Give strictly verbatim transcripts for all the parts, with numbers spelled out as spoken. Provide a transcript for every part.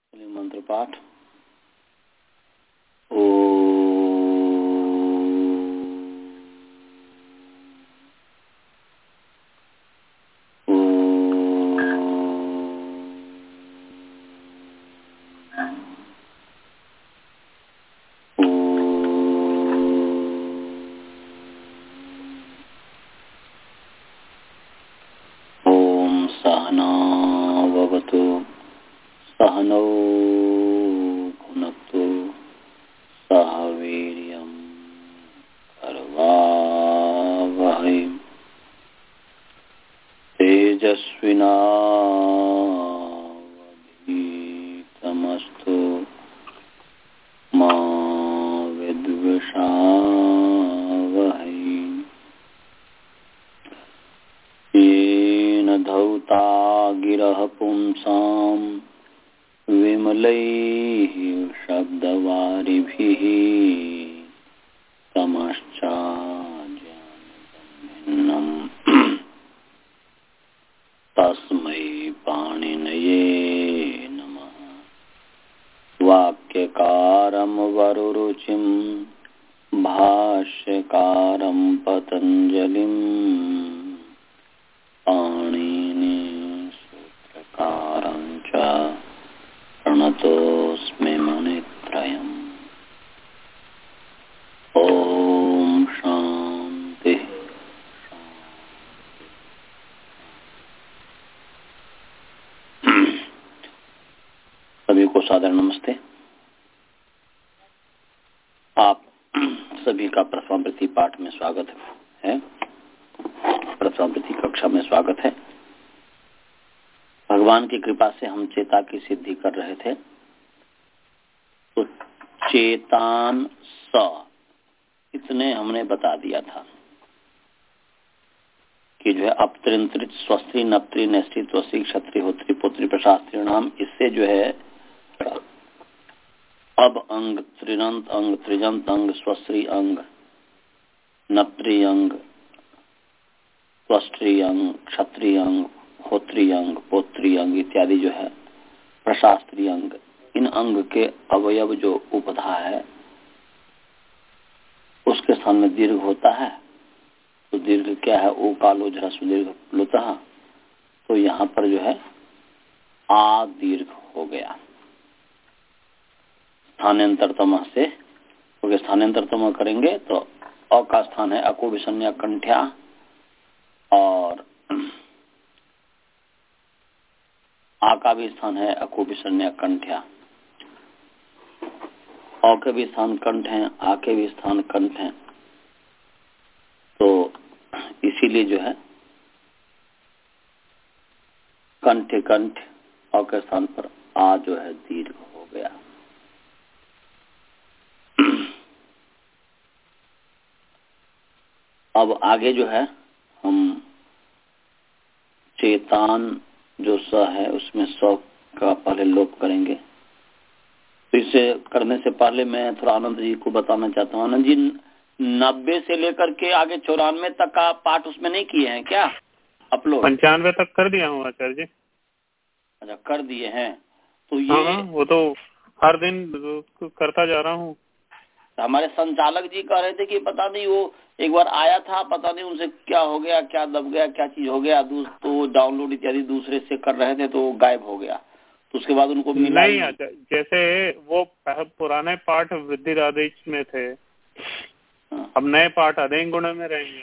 मंत्र पाठ। ओ सहनौ भुनक्तु सह वीर्यं करवावहै तेजस्विनावधीतमस्तु मा विद्विषावहै। येन धौता गिरः पुंसां विमलैः शब्दवारिभिः तमश्चाज्ञानजन्मम् तस्मै पाणिनये नमः। वाक्यकारं वरुरुचिं भाष्यकारं पतञ्जलिं पाणिनि सूत्रकारं च प्रणतोऽस्मि मुनित्रयम्। ओम शांति। सभी को सादर नमस्ते। आप सभी का प्रथमावृत्ति पाठ में स्वागत है। प्रथमावृत्ति कक्षा में स्वागत है। भगवान की कृपा से हम चेता की सिद्धि कर रहे थे। तो चेतान स इतने हमने बता दिया था कि जो है अपत्रिंत्रित स्वस्त्री नप्त्री नेस्त्री त्वस्त्री क्षत्री होत्री पुत्री प्रशास्त्री नाम, इससे जो है अब अंग त्रिनंत अंग त्रिजंत अंग स्वस्त्री अंग नप्त्री अंग त्वस्त्री अंग क्षत्री अंग होत्री अंग पोत्री अंग इत्यादि जो है प्रशास्त्री अंग, इन अंग के अवयव जो उपधा है उसके स्थान में दीर्घ होता है। तो दीर्घ क्या है? ओ कालो जरा सुदीर्घ प्लुतः। तो यहाँ पर जो है आ दीर्घ हो गया स्थानांतरतम से, क्योंकि तो स्थानांतरतम करेंगे तो अ का स्थान है अको विसन्या कंठ्या और आ का भी स्थान है अको विसन्या कंठ्या। अ के भी स्थान कंठ हैं, आ के भी स्थान कंठ हैं। तो इसीलिए जो है कंठ कंठ अ के स्थान पर आ जो है दीर्घ हो गया। अब आगे जो है हम चेतान जो स है उसमें स का पहले लोप करेंगे। तो इसे करने से पहले मैं थोड़ा आनंद जी को बताना चाहता हूँ। आनंद जी, नब्बे से लेकर के आगे चौरानवे तक का पाठ उसमें नहीं किए हैं क्या अपलोड? पंचानवे तक कर दिया हूँ आचार्य जी। अच्छा, कर दिए हैं। तो ये हाँ, वो तो हर दिन करता जा रहा हूँ। हमारे संचालक जी कह रहे थे कि पता नहीं वो एक बार आया था, पता नहीं उनसे क्या हो गया, क्या दब गया, क्या चीज हो गया, तो डाउनलोड इत्यादि दूसरे से कर रहे थे तो गायब हो गया। तो उसके बाद उनको मिला नहीं, जैसे वो पुराने पाठ वृद्धिरादेश में थे। हाँ। अब नए पाठ अधेन गुण में रहेंगे।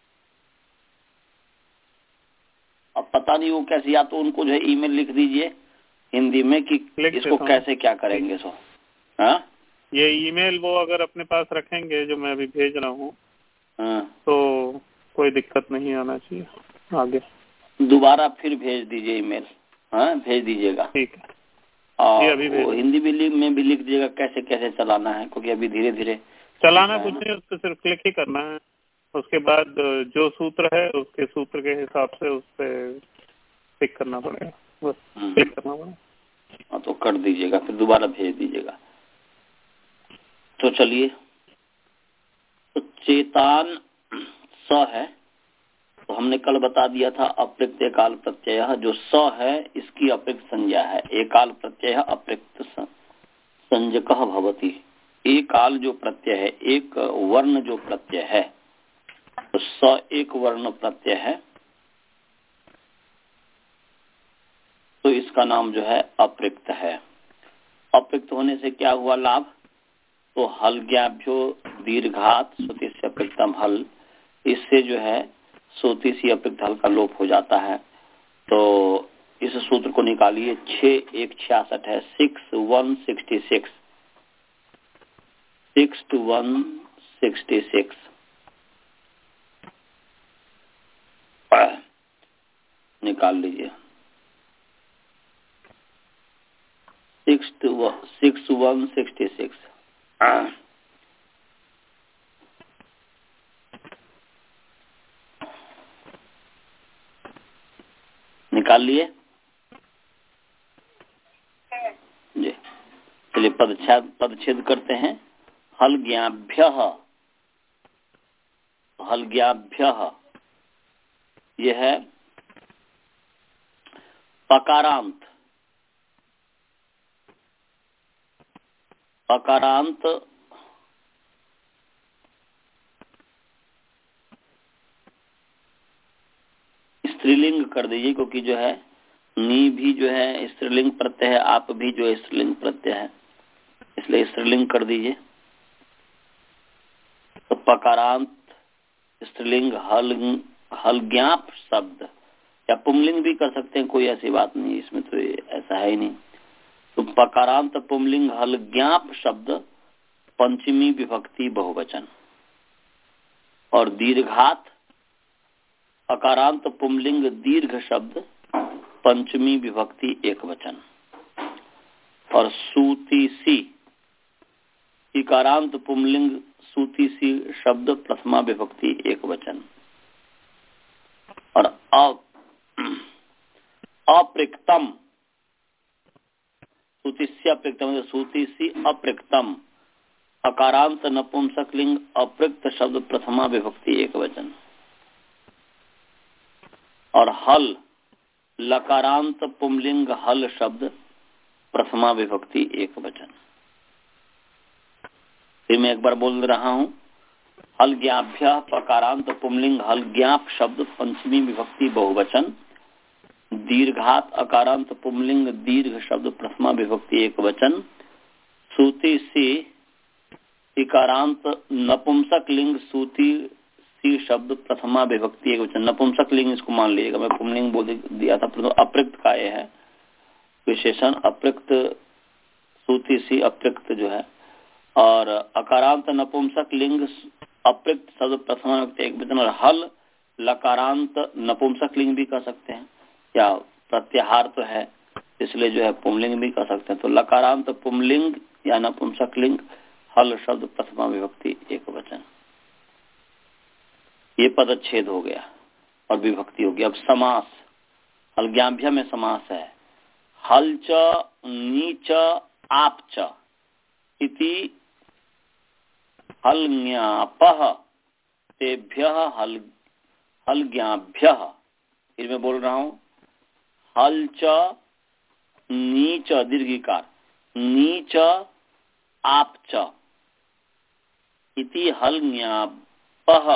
अब पता नहीं वो कैसे, या तो उनको जो है ईमेल लिख दीजिए हिंदी में कि इसको कैसे क्या करेंगे। सो हाँ, ये ईमेल वो अगर अपने पास रखेंगे जो मैं अभी भेज रहा हूँ, तो कोई दिक्कत नहीं आना चाहिए। आगे दोबारा फिर भेज दीजिए ईमेल। हाँ, भेज दीजिएगा। ठीक है। और अभी वो हिंदी भी में भी लिख दीजिएगा कैसे कैसे चलाना है, क्योंकि अभी धीरे धीरे चलाना कुछ नहीं, उसको सिर्फ क्लिक ही करना है। उसके बाद जो सूत्र है उसके सूत्र के हिसाब से उस पर टिक करना पड़ेगा, बस क्लिक करना पड़ेगा। हाँ, तो कर दीजिएगा, फिर दोबारा भेज दीजिएगा। तो चलिए, तो चेतान स है, तो हमने कल बता दिया था अप्रत्यय काल प्रत्यय जो स है इसकी अप्रत्यय संज्ञा है। एकाल प्रत्यय अप्रत्यय संजकः भवति। एक काल जो प्रत्यय है, एक वर्ण जो प्रत्यय है, तो स एक वर्ण प्रत्यय है, तो इसका नाम जो है अप्रयुक्त है। अप्रयुक्त होने से क्या हुआ लाभ? तो हलज्ञाभ्यो दीर्घात श्रुतिस्य अप्रयुक्तम हल, इससे जो है श्रुति सी अप्रयुक्त हल का लोप हो जाता है। तो इस सूत्र को निकालिए, छह एक छियासठ है, six one sixty six six two one sixty six. निकाल लीजिए, six two six one sixty six. निकाल लिए जी। चलिए पदच्छेद पदच्छेद करते हैं। हलज्ञाभ्य, हलज्ञाभ्य यह है पकारांत, पकारांत स्त्रीलिंग कर दीजिए, क्योंकि जो है नी भी जो है स्त्रीलिंग प्रत्यय है, आप भी जो है स्त्रीलिंग प्रत्यय है, इसलिए स्त्रीलिंग कर दीजिए। तो पकारांत स्त्रीलिंग हल हलज्ञाप शब्द, या पुंलिंग भी कर सकते हैं, कोई ऐसी बात नहीं इसमें, तो ऐसा है ही नहीं। तो पकारांत पुंलिंग हलज्ञाप शब्द पंचमी विभक्ति बहुवचन, और दीर्घात अकारांत पुंलिंग दीर्घ शब्द पंचमी विभक्ति एक वचन, और सूती सी इकारांत पुंलिंग सूती सी शब्द प्रथमा विभक्ति एक वचन, और अप्रयुक्तम सूतिस्य अप्रयुक्तम सूतिसी अप्रयुक्तम अकारांत नपुंसकलिंग अप्रयुक्त शब्द प्रथमा विभक्ति एक वचन, और हल लकारांत पुंलिंग हल शब्द प्रथमा विभक्ति एक वचन। फिर मैं एक बार बोल रहा हूं, हलज्ञाभ्य पकारांत पुंलिंग हलज्ञाप शब्द पंचमी विभक्ति बहुवचन, दीर्घात अकारांत पुंलिंग दीर्घ शब्द प्रथमा विभक्ति एक वचन, सूती सी इकारांत नपुंसक लिंग सूती सी शब्द प्रथमा विभक्ति एक वचन। नपुंसक लिंग इसको मान लीजिएगा, मैं पुंलिंग बोल दिया था, परंतु अप्रयुक्त का ये है विशेषण, अप्रयुक्त सूती सी अप्रयुक्त जो है, और अकारांत नपुंसक लिंग अप्रयुक्त शब्द प्रथमा विभक्ति एक वचन, और हल लकारांत नपुंसक लिंग भी कह सकते हैं, या प्रत्याहार तो है इसलिए जो है पुंलिंग भी कह सकते हैं। तो लकारांत पुंलिंग या नपुंसक लिंग हल शब्द प्रथमा विभक्ति एक वचन, ये पदच्छेद हो गया और विभक्ति हो गई। अब समास, हलज्ञाभ्य में समास है, हल च नीच आप च इति हलज्ञापः तेभ्यः हल हलज्ञाभ्यः। फिर मैं बोल रहा हूं, हल च नीच दीर्घिकार नीच आप च इति हलज्ञापः,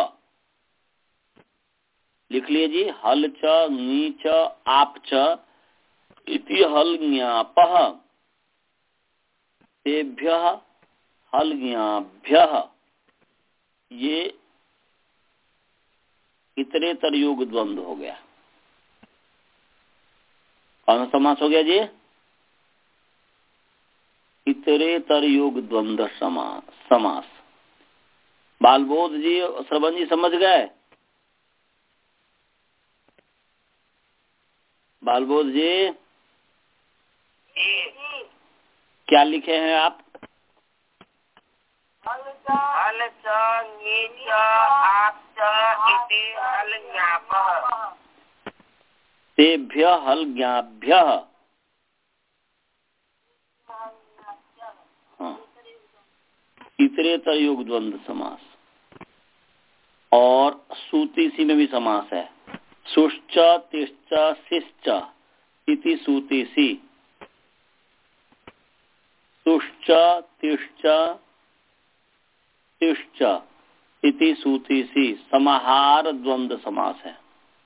लिख लीजिए, हल च नीच आप च इति हलज्ञापः तेभ्यः हलज्ञाभ्यः। ये इतरेतर योग द्वंद्व हो गया। कौन सा समास हो गया जी? इतरेतर योग द्वंद्व समास समास। बालबोध जी श्रवण जी समझ गए? बालबोध जी क्या लिखे हैं आप? हल च नीच आप च इति हलज्ञापः तेभ्यः हलज्ञाभ्यः। हाँ, इतरेतर योग द्वंद्व समास। और सूती सी में भी समास है, सुश्च तिश्च शिश्च इति सूती सी। तुश्च तिश्च तिश्च इति सूतिसी समाहार द्वंद्व समास है।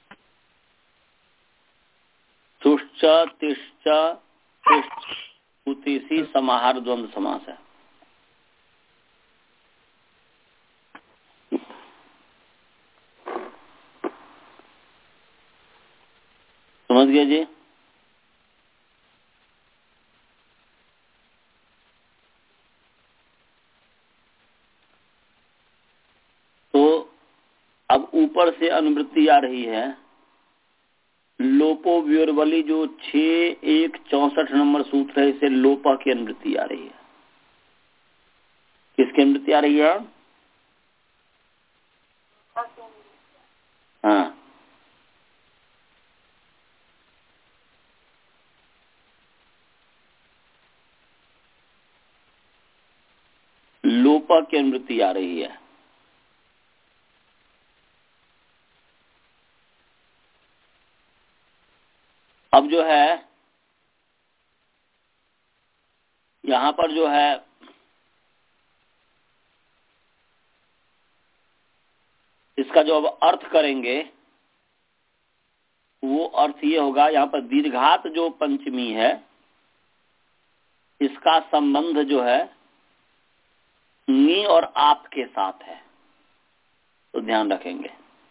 तुश्च तिश्च तिश्च सूतिसी समाहार द्वंद्व समास है। समझ गए जी? तो अब ऊपर से अनुवृत्ति आ रही है। लोपो व्योरवली जो छह एक चौसठ नंबर सूत्र है, इसे लोपा की अनुवृत्ति आ रही है। किसकी अनुवृत्ति आ रही है? हाँ, लोपा की अनुवृत्ति आ रही है। अब जो है यहां पर जो है इसका जो अब अर्थ करेंगे वो अर्थ ये होगा, यहां पर दीर्घात जो पंचमी है इसका संबंध जो है नी और आप के साथ है, तो ध्यान रखेंगे।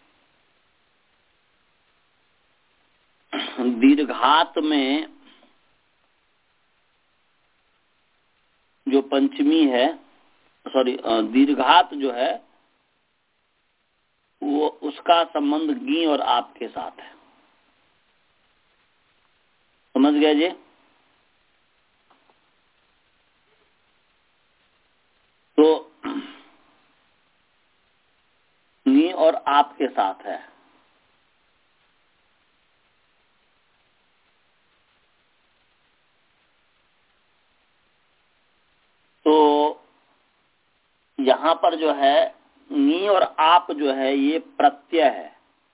दीर्घात में जो पंचमी है, सॉरी दीर्घात जो है वो उसका संबंध गी और आप के साथ है। समझ गए जी? तो नी और आप के साथ है। तो यहां पर जो है नी और आप जो है ये प्रत्यय है।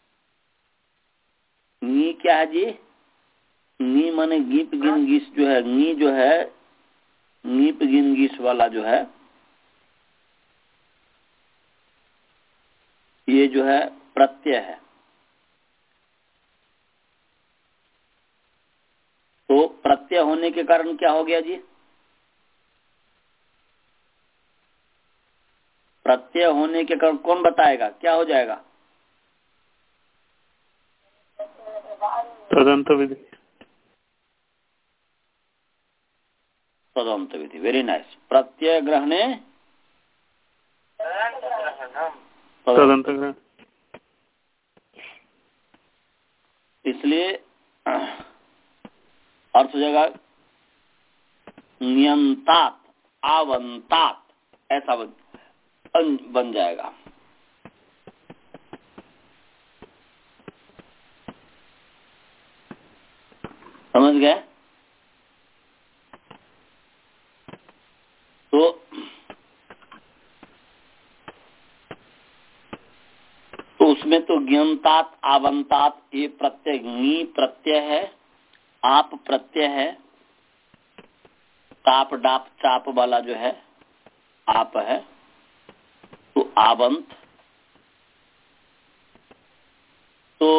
नी क्या है जी? नी माने गीप गिन गीस जो है, नी जो है नीप गिन गीस वाला जो है ये जो है प्रत्यय है। तो प्रत्यय होने के कारण क्या हो गया जी? प्रत्यय होने के कारण कौन बताएगा क्या हो जाएगा? तदंत विधि। तदंत विधि, वेरी नाइस। प्रत्यय ग्रहणे तदंत ग्रहण। इसलिए अर्थ हो जाएगा नियंतात आवंतात, ऐसा बन, बन जाएगा। समझ गए? तो तो उसमें तो ज्ञानतात आवंतात ये प्रत्यय, नी प्रत्यय है, आप प्रत्यय है, ताप डाप चाप वाला जो है आप है, तो आवंत। तो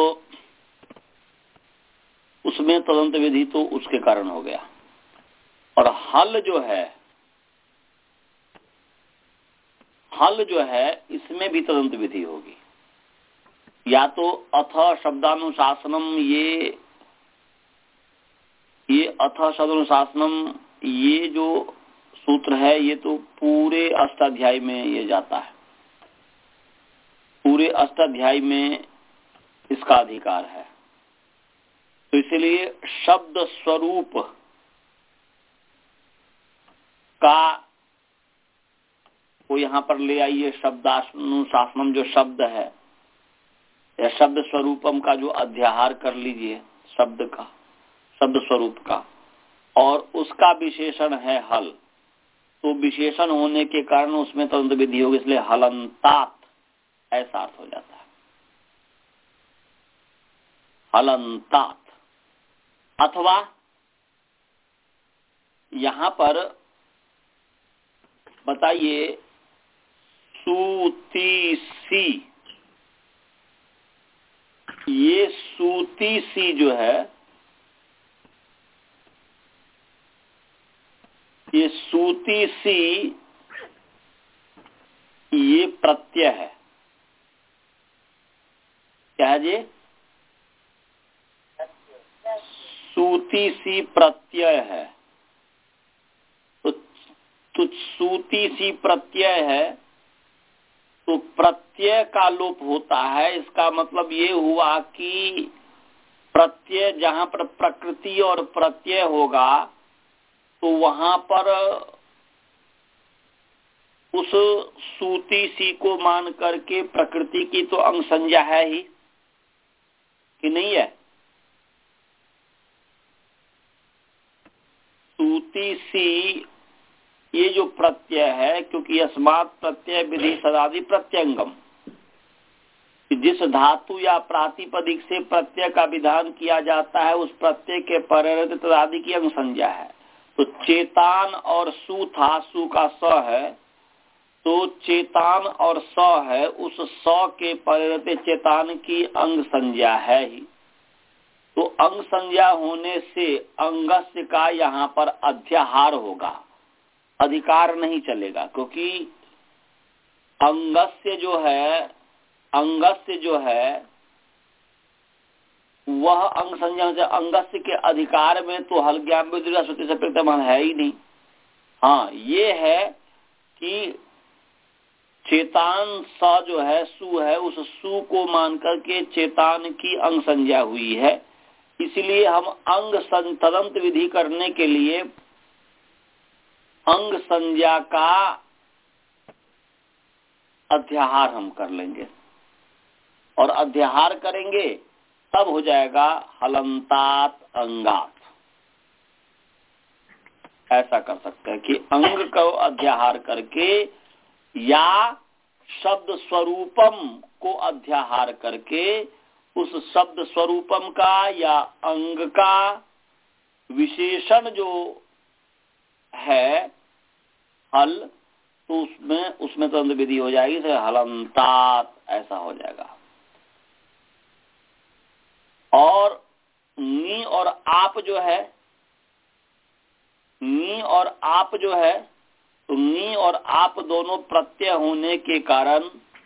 उसमें तदंत विधि तो उसके कारण हो गया। और हल जो है, हल जो है इसमें भी तदंत विधि होगी। या तो अथ शब्दानुशासनम, ये ये अथ शब्दानुशासनम ये जो सूत्र है ये तो पूरे अष्टाध्यायी में ये जाता है, पूरे अष्टाध्यायी में इसका अधिकार है। तो इसलिए शब्द स्वरूप का को यहां पर ले आइए। शब्दानुशासनम जो शब्द है या शब्द स्वरूपम का जो अध्याहार कर लीजिए, शब्द का, शब्द स्वरूप का, और उसका विशेषण है हल। तो विशेषण होने के कारण उसमें तदंत विधि होगी, इसलिए हलंतात ऐसा अर्थ हो जाता है, हलंतात। अथवा यहां पर बताइए सूती सी, ये सूती सी जो है, ये सूती सी ये प्रत्यय है। क्या है जी? सूती सी प्रत्यय है। तो, तो सूती सी प्रत्यय है, तो प्रत्यय का लोप होता है। इसका मतलब ये हुआ कि प्रत्यय, जहां पर प्रकृति और प्रत्यय होगा तो वहां पर उस सूती सी को मान करके प्रकृति की तो अंग संज्ञा है ही कि नहीं है? सूती सी ये जो प्रत्यय है, क्योंकि अस्मात् प्रत्यय विधि सदादि प्रत्यंगम, जिस धातु या प्रातिपदिक से प्रत्यय का विधान किया जाता है उस प्रत्यय के परिणत तदादि की अंग संज्ञा है। तो चेतान और सु था, सु का स है, तो चेतान और स है, उस स के परिणत चेतान की अंग संज्ञा है ही। तो अंग संज्ञा होने से अंगस्य का यहाँ पर अध्याहार होगा, अधिकार नहीं चलेगा, क्योंकि अंगस्य जो है, अंगस्य जो है वह अंग संज्ञा से अंगस्य के अधिकार में तो हल ज्ञान विद्या श्रुति से प्रत्यमान है ही नहीं। हाँ, ये है कि चेतान स जो है, सु है, उस सु को मान करके चेतान की अंग संज्ञा हुई है। इसलिए हम अंग तदंत विधि करने के लिए अंग संज्ञा का अध्याहार हम कर लेंगे, और अध्याहार करेंगे तब हो जाएगा हलंतात अंगात। ऐसा कर सकते हैं कि अंग को अध्याहार करके या शब्द स्वरूपम को अध्याहार करके उस शब्द स्वरूपम का या अंग का विशेषण जो है हल, तो उसमें उसमें तो विधि हो जाएगी, तो हलंतात ऐसा हो जाएगा। और नी और आप जो है, नी और आप जो है, तो नी और आप दोनों प्रत्यय होने के कारण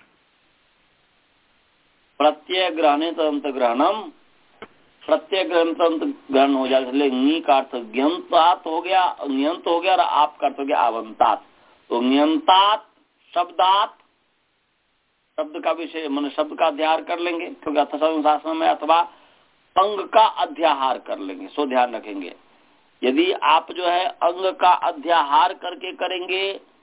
प्रत्यय ग्रहणे तदंत ग्रहणम, प्रत्यय ग्रहण तदंत ग्रहण हो जाए, इसलिए नी का अर्थ ज्ञंतात हो गया, ज्ञंत हो गया, और आप का अर्थ हो गया आवंतात। तो ज्ञंतात शब्दात, शब्द का विषय मान शब्द का अध्याहार कर लेंगे, क्योंकि अर्थशास्त्र में, अथवा अंग का अध्याहार कर लेंगे। सो ध्यान रखेंगे, यदि आप जो है अंग का अध्याहार करके करेंगे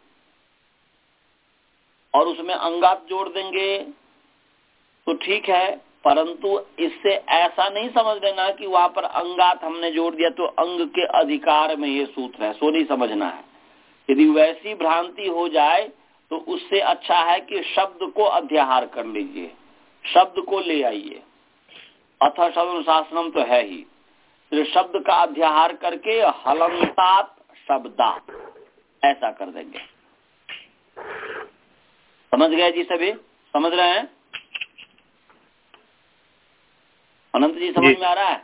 और उसमें अंगात जोड़ देंगे तो ठीक है, परंतु इससे ऐसा नहीं समझ लेना कि वहां पर अंगात हमने जोड़ दिया तो अंग के अधिकार में ये सूत्र है, सो नहीं समझना है। यदि वैसी भ्रांति हो जाए तो उससे अच्छा है कि शब्द को अध्याहार कर लीजिए, शब्द को ले आइए। अथ शब्द शासनम तो है ही, तो शब्द का अध्याहार करके हलंतात शब्दात ऐसा कर देंगे। समझ गए जी? सभी समझ रहे हैं? अनंत जी समझ में आ रहा है?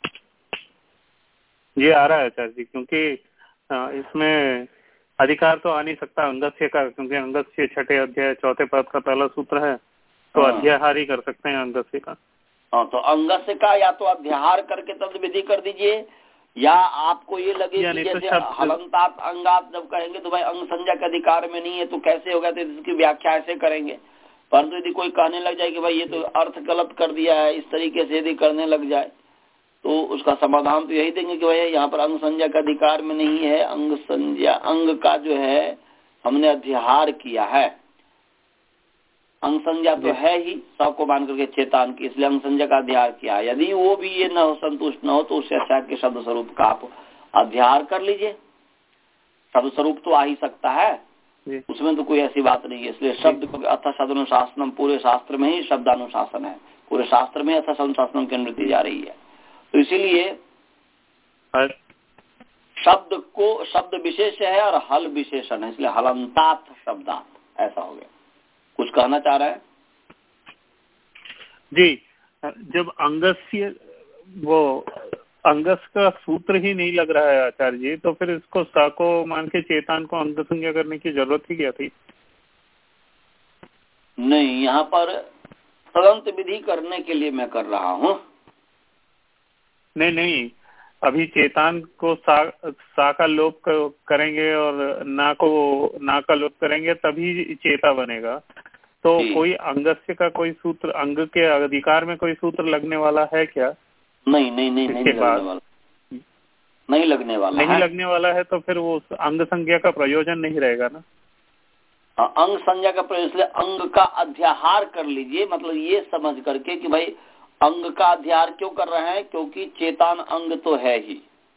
जी आ रहा है सर जी, क्योंकि इसमें अधिकार तो आ नहीं सकता अंगस्य का, क्योंकि अंगस्य छठे अध्याय चौथे पद का पहला सूत्र है, तो हाँ। अध्याहार ही कर सकते हैं अंगस्य का। हाँ, तो अंगस्य का या तो अध्याहार करके तद विधि कर दीजिए, या आपको ये लगे कि जैसे तो हलंतात अंगात जब कहेंगे तो भाई अंग संज्ञा के अधिकार में नहीं है, तो कैसे होगा, तो इसकी व्याख्या ऐसे करेंगे। परंतु यदि कोई कहने लग जाए कि भाई ये तो अर्थ गलत कर दिया है, इस तरीके से यदि करने लग जाए तो उसका समाधान तो यही देंगे कि भाई यहाँ पर अंग संज्ञा का अधिकार में नहीं है, अंग संज्ञा अंग का जो है हमने अध्याहार किया है। अंग संज्ञा तो है ही सब को मान करके चेतान की, इसलिए अंग संज्ञा का अध्याहार किया। यदि वो भी ये न हो, संतुष्ट न हो, तो उससे अच्छा के शब्द स्वरूप का आप अध्याहार कर लीजिए। शब्द स्वरूप तो आ ही सकता है, उसमें तो कोई ऐसी बात नहीं है। इसलिए शब्द अथ शब्दानुशासनम, पूरे शास्त्र में ही शब्दानुशासन है, पूरे शास्त्र में अथ शब्दानुशासनम की अनुमति जा रही है। तो इसीलिए शब्द को शब्द विशेष है और हल विशेषण है, इसलिए हलंतात शब्दात ऐसा हो गया। कुछ कहना चाह रहे हैं जी? जब अंगस्य वो अंगस का सूत्र ही नहीं लग रहा है आचार्य जी, तो फिर इसको सा को मान के चेतन को अंग संज्ञा करने की जरूरत ही क्या थी? नहीं, यहाँ पर तदंत विधि करने के लिए मैं कर रहा हूँ। नहीं नहीं, अभी चेतन को सा, सा का लोप करेंगे और ना को ना का लोप करेंगे तभी चेता बनेगा। तो कोई अंगस्य का कोई सूत्र, अंग के अधिकार में कोई सूत्र लगने वाला है क्या? नहीं नहीं नहीं नहीं लगने वाला नहीं लगने वाला नहीं है। लगने वाला है तो फिर वो अंग संज्ञा का प्रयोजन नहीं रहेगा ना। हाँ, अंग संज्ञा का प्रयोजन, इसलिए अंग का अध्याहार कर लीजिए, मतलब ये समझ करके कि भाई अंग का अध्याहार क्यों कर रहे हैं, क्योंकि चेतन अंग तो है ही।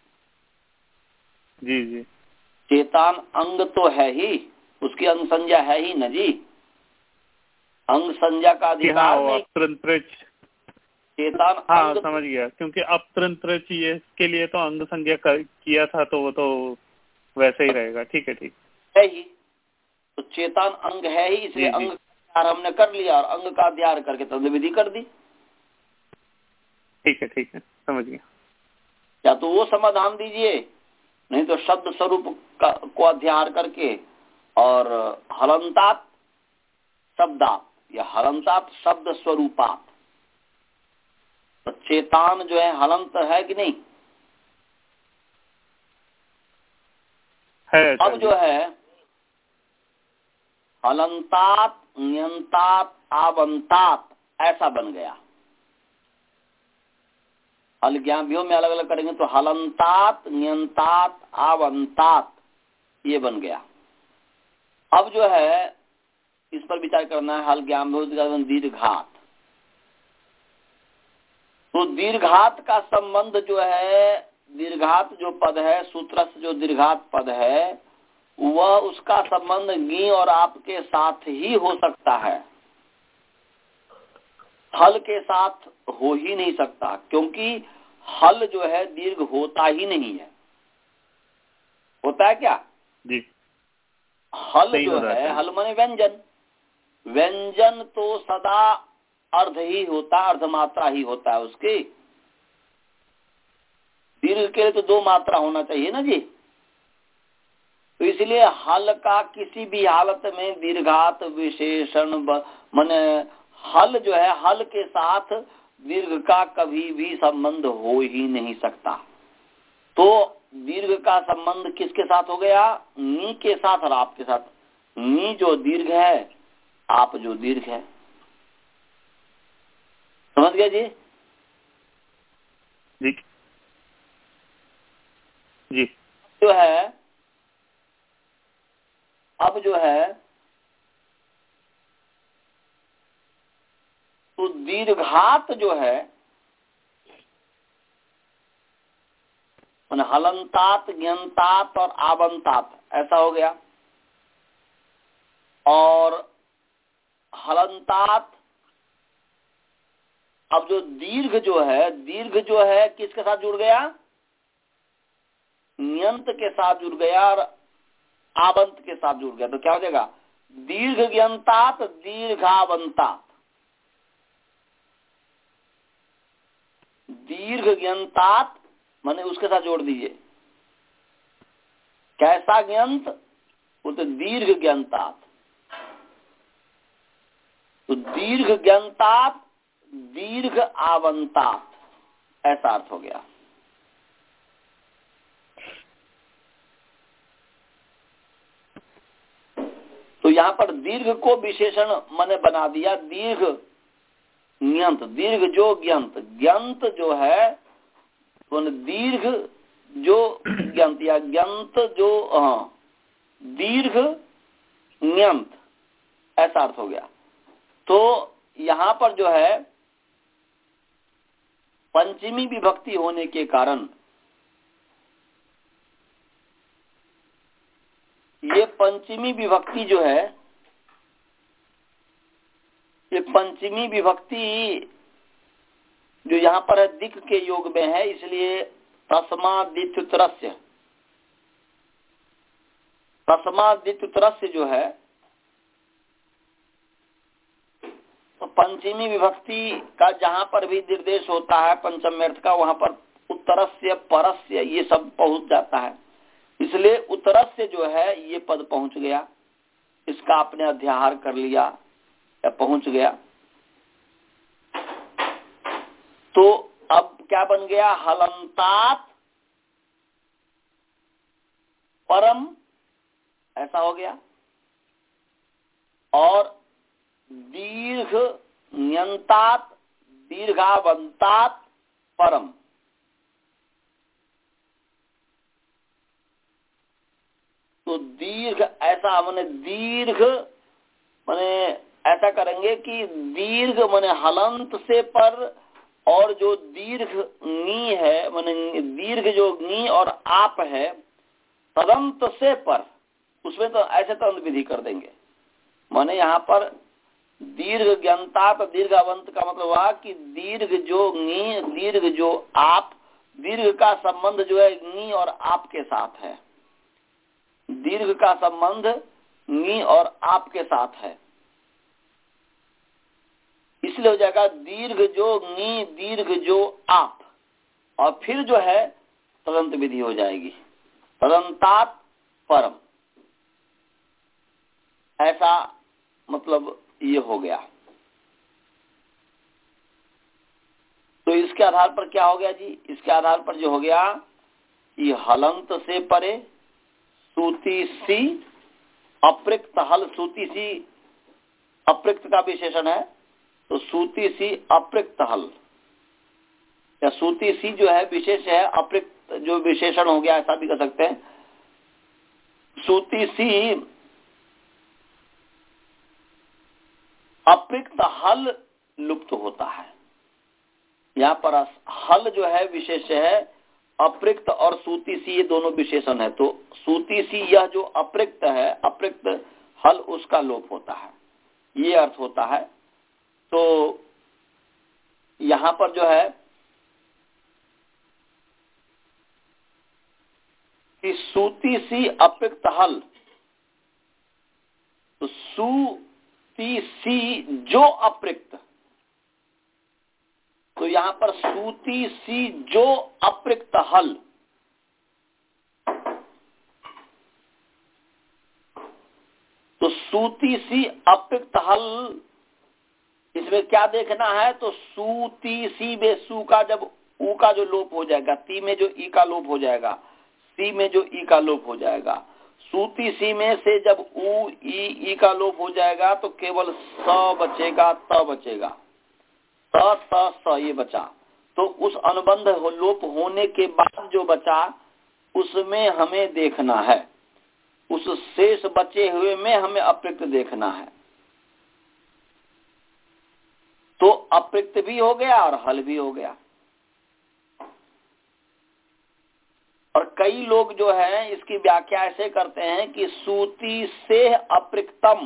जी जी, चेतन अंग तो है ही, उसकी अंग संज्ञा है ही न जी। अंग संज्ञा का अधिकार हाँ, नहीं चेतन। हाँ समझ गया, क्योंकि अपत्रंत्र ये के लिए तो अंग संज्ञा किया था, तो वो तो वैसे ही रहेगा। ठीक है, ठीक है ही, तो चेतन अंग है ही, इसलिए अंग का अध्याहार हमने कर लिया और अंग का अध्याहार करके तद विधि कर दी। ठीक है, ठीक है, समझ गया। या तो वो समाधान दीजिए, नहीं तो शब्द स्वरूप का को अध्याहार करके और हलंतात शब्दात या हलंतात शब्द स्वरूपात। तो चेतान जो है हलंत है कि नहीं है? अब जो है हलंतात नियंतात आवंतात ऐसा बन गया। हल ज्ञाव्यों में अलग अलग करेंगे तो हलंतात नियंतात आवंतात ये बन गया। अब जो है इस पर विचार करना है, हल ज्ञाव्यों दीर्घात। तो दीर्घात का संबंध जो है, दीर्घात जो पद है, सूत्रस्थ जो दीर्घात पद है, वह उसका संबंध गी और आपके साथ ही हो सकता है, हल के साथ हो ही नहीं सकता, क्योंकि हल जो है दीर्घ होता ही नहीं है। होता है क्या जी? हल जो है, हल माने व्यंजन, व्यंजन तो सदा अर्ध ही होता है, अर्धमात्रा ही होता है उसकी। दीर्घ के लिए तो दो मात्रा होना चाहिए ना जी। तो इसलिए हल का किसी भी हालत में दीर्घात विशेषण माने हल जो है, हल के साथ दीर्घ का कभी भी संबंध हो ही नहीं सकता। तो दीर्घ का संबंध किसके साथ हो गया? नी के साथ और आप के साथ। नी जो दीर्घ है, आप जो दीर्घ है। समझ गए जी? जी जी। जो है अब जो है तो दीर्घात जो है हलंतात ज्ञंतात और आवंतात ऐसा हो गया। और हलंतात, अब जो दीर्घ जो है, दीर्घ जो है किसके साथ जुड़ गया? नियंत के साथ जुड़ गया और आवंत के साथ जुड़ गया। तो क्या हो जाएगा? दीर्घ ज्ञंतात दीर्घावंतात। दीर्घ ज्ञंतात माने उसके साथ जोड़ दीजिए। कैसा ज्ञंत? वो तो दीर्घ ज्ञंतात। तो दीर्घ ज्ञंतात दीर्घ आवंतात ऐसा अर्थ हो गया। तो यहाँ पर दीर्घ को विशेषण मैंने बना दिया दीर्घ नियंत। दीर्घ जो ज्ञंत, ज्ञंत जो है तो दीर्घ जो ज्ञंत या ज्ञंत जो हाँ दीर्घ नियंत ऐसा अर्थ हो गया। तो यहाँ पर जो है पंचमी विभक्ति होने के कारण ये पंचमी विभक्ति जो है, ये पंचमी विभक्ति जो यहाँ पर है दिक के योग में है, इसलिए तस्मा दित्युतरस्य तस्मादित्युतरस्य जो है तो पंचमी विभक्ति का जहां पर भी निर्देश होता है पंचम अर्थ का, वहां पर उत्तरस्य परस्य ये सब पहुंच जाता है। इसलिए उत्तरस्य जो है ये पद पहुंच गया, इसका आपने अध्याहार कर लिया या पहुंच गया। तो अब क्या बन गया? हलंतात परम, ऐसा हो गया। और दीर्घ न्यंतात दीर्घावंतात परम, तो दीर्घ ऐसा माने दीर्घ माने ऐसा करेंगे कि दीर्घ माने हलंत से पर, और जो दीर्घ नी है माने दीर्घ जो नी और आप है तदंत से पर, उसमें तो ऐसे तदंत विधि कर देंगे। माने यहाँ पर दीर्घ ज्ञानता तो दीर्घावंत का मतलब हुआ कि दीर्घ जो नी दीर्घ जो आप, दीर्घ का संबंध जो है नी और आप के साथ है, दीर्घ का संबंध नी और आप के साथ है, इसलिए हो जाएगा दीर्घ जो नी दीर्घ जो आप, और फिर जो है तदंत विधि हो जाएगी तदंतात परम, ऐसा मतलब ये हो गया। तो इसके आधार पर क्या हो गया जी? इसके आधार पर जो हो गया कि हलंत से परे सूती सी अप्रिक्त हल, सूती सी अप्रिक्त का विशेषण है, तो सूती सी अप्रिक्त हल या सूती सी जो है विशेष है, अप्रिक्त जो विशेषण हो गया ऐसा भी कह सकते हैं। सूती सी अप्रिक्त हल लुप्त होता है। यहाँ पर हल जो है विशेष है, अप्रिक्त और सूती सी ये दोनों विशेषण है, तो सूती सी यह जो अप्रिक्त है, अप्रिक्त हल उसका लोप होता है, ये अर्थ होता है। तो यहाँ पर जो है कि सूती सी अप्रिक्त हल, तो सूती सी जो अप्रिक्त, तो यहाँ पर सूती सी जो अप्रिक्त हल, तो सूती सी अप्रिक्त हल, इसमें क्या देखना है? तो सूती सी में सू का जब ऊ का जो लोप हो जाएगा, ती में जो ई का लोप हो जाएगा, सी में जो ई का लोप हो जाएगा, सूती सी में से जब ऊ ई ई का लोप हो जाएगा तो केवल स बचेगा, त बचेगा, त त स ये बचा। तो उस अनुबंध हो, लोप होने के बाद जो बचा उसमें हमें देखना है, उस शेष बचे हुए में हमें अप्रिक्त देखना है। तो अप्रिक्त भी हो गया और हल भी हो गया। और कई लोग जो है इसकी व्याख्या ऐसे करते हैं कि सूती से अप्रिक्तम,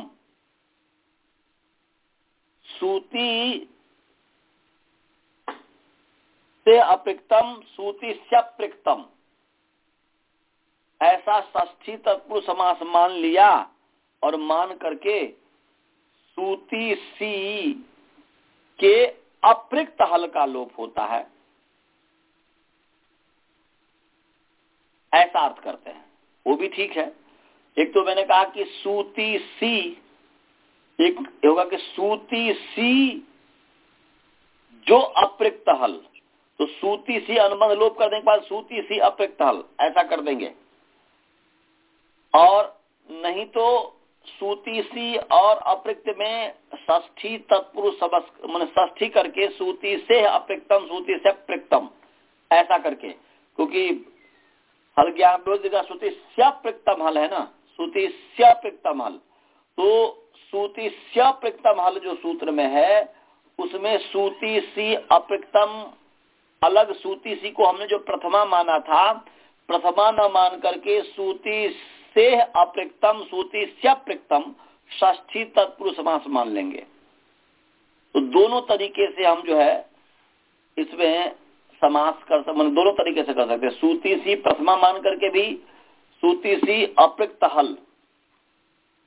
सूती से अप्रिक्तम, सूती स्यप्रिक्तम, ऐसा षष्ठी तत्पुरुष समास मान लिया और मान करके सूती सी के अप्रिक्त हल का लोप होता है, ऐसा अर्थ करते हैं। वो भी ठीक है। एक तो मैंने कहा कि सूती सी, एक होगा कि सूती सी जो अप्रिक्त हल, तो सूती सी अनुबंध लोप करने के बाद सूती सी अप्रिक्त हल ऐसा कर देंगे। और नहीं तो सूती सी और अप्रिक्त में षष्ठी तत्पुरुष मान षष्ठी करके सूती से अप्रिक्तम, सूती से अप्रिक्तम ऐसा करके, क्योंकि हल ज्ञान का सूती स्यप्रिक्तम हल है ना, सूती स्यप्रिक्तम हल, तो सूती स्यप्रिक्तम हल जो सूत्र में है उसमें सूती सी अप्रिक्तम अलग, सूती सी को हमने जो प्रथमा माना था, प्रथमा न मान करके सूती से अप्रिक्तम, सूती स्यप्रिक्तम षष्ठी तत्पुरुष समास मान लेंगे। तो दोनों तरीके से हम जो है इसमें समास कर सकते, मतलब दोनों तरीके से कर सकते हैं। सूती सी प्रथमा मान करके भी सूती सी अप्रिक्त हल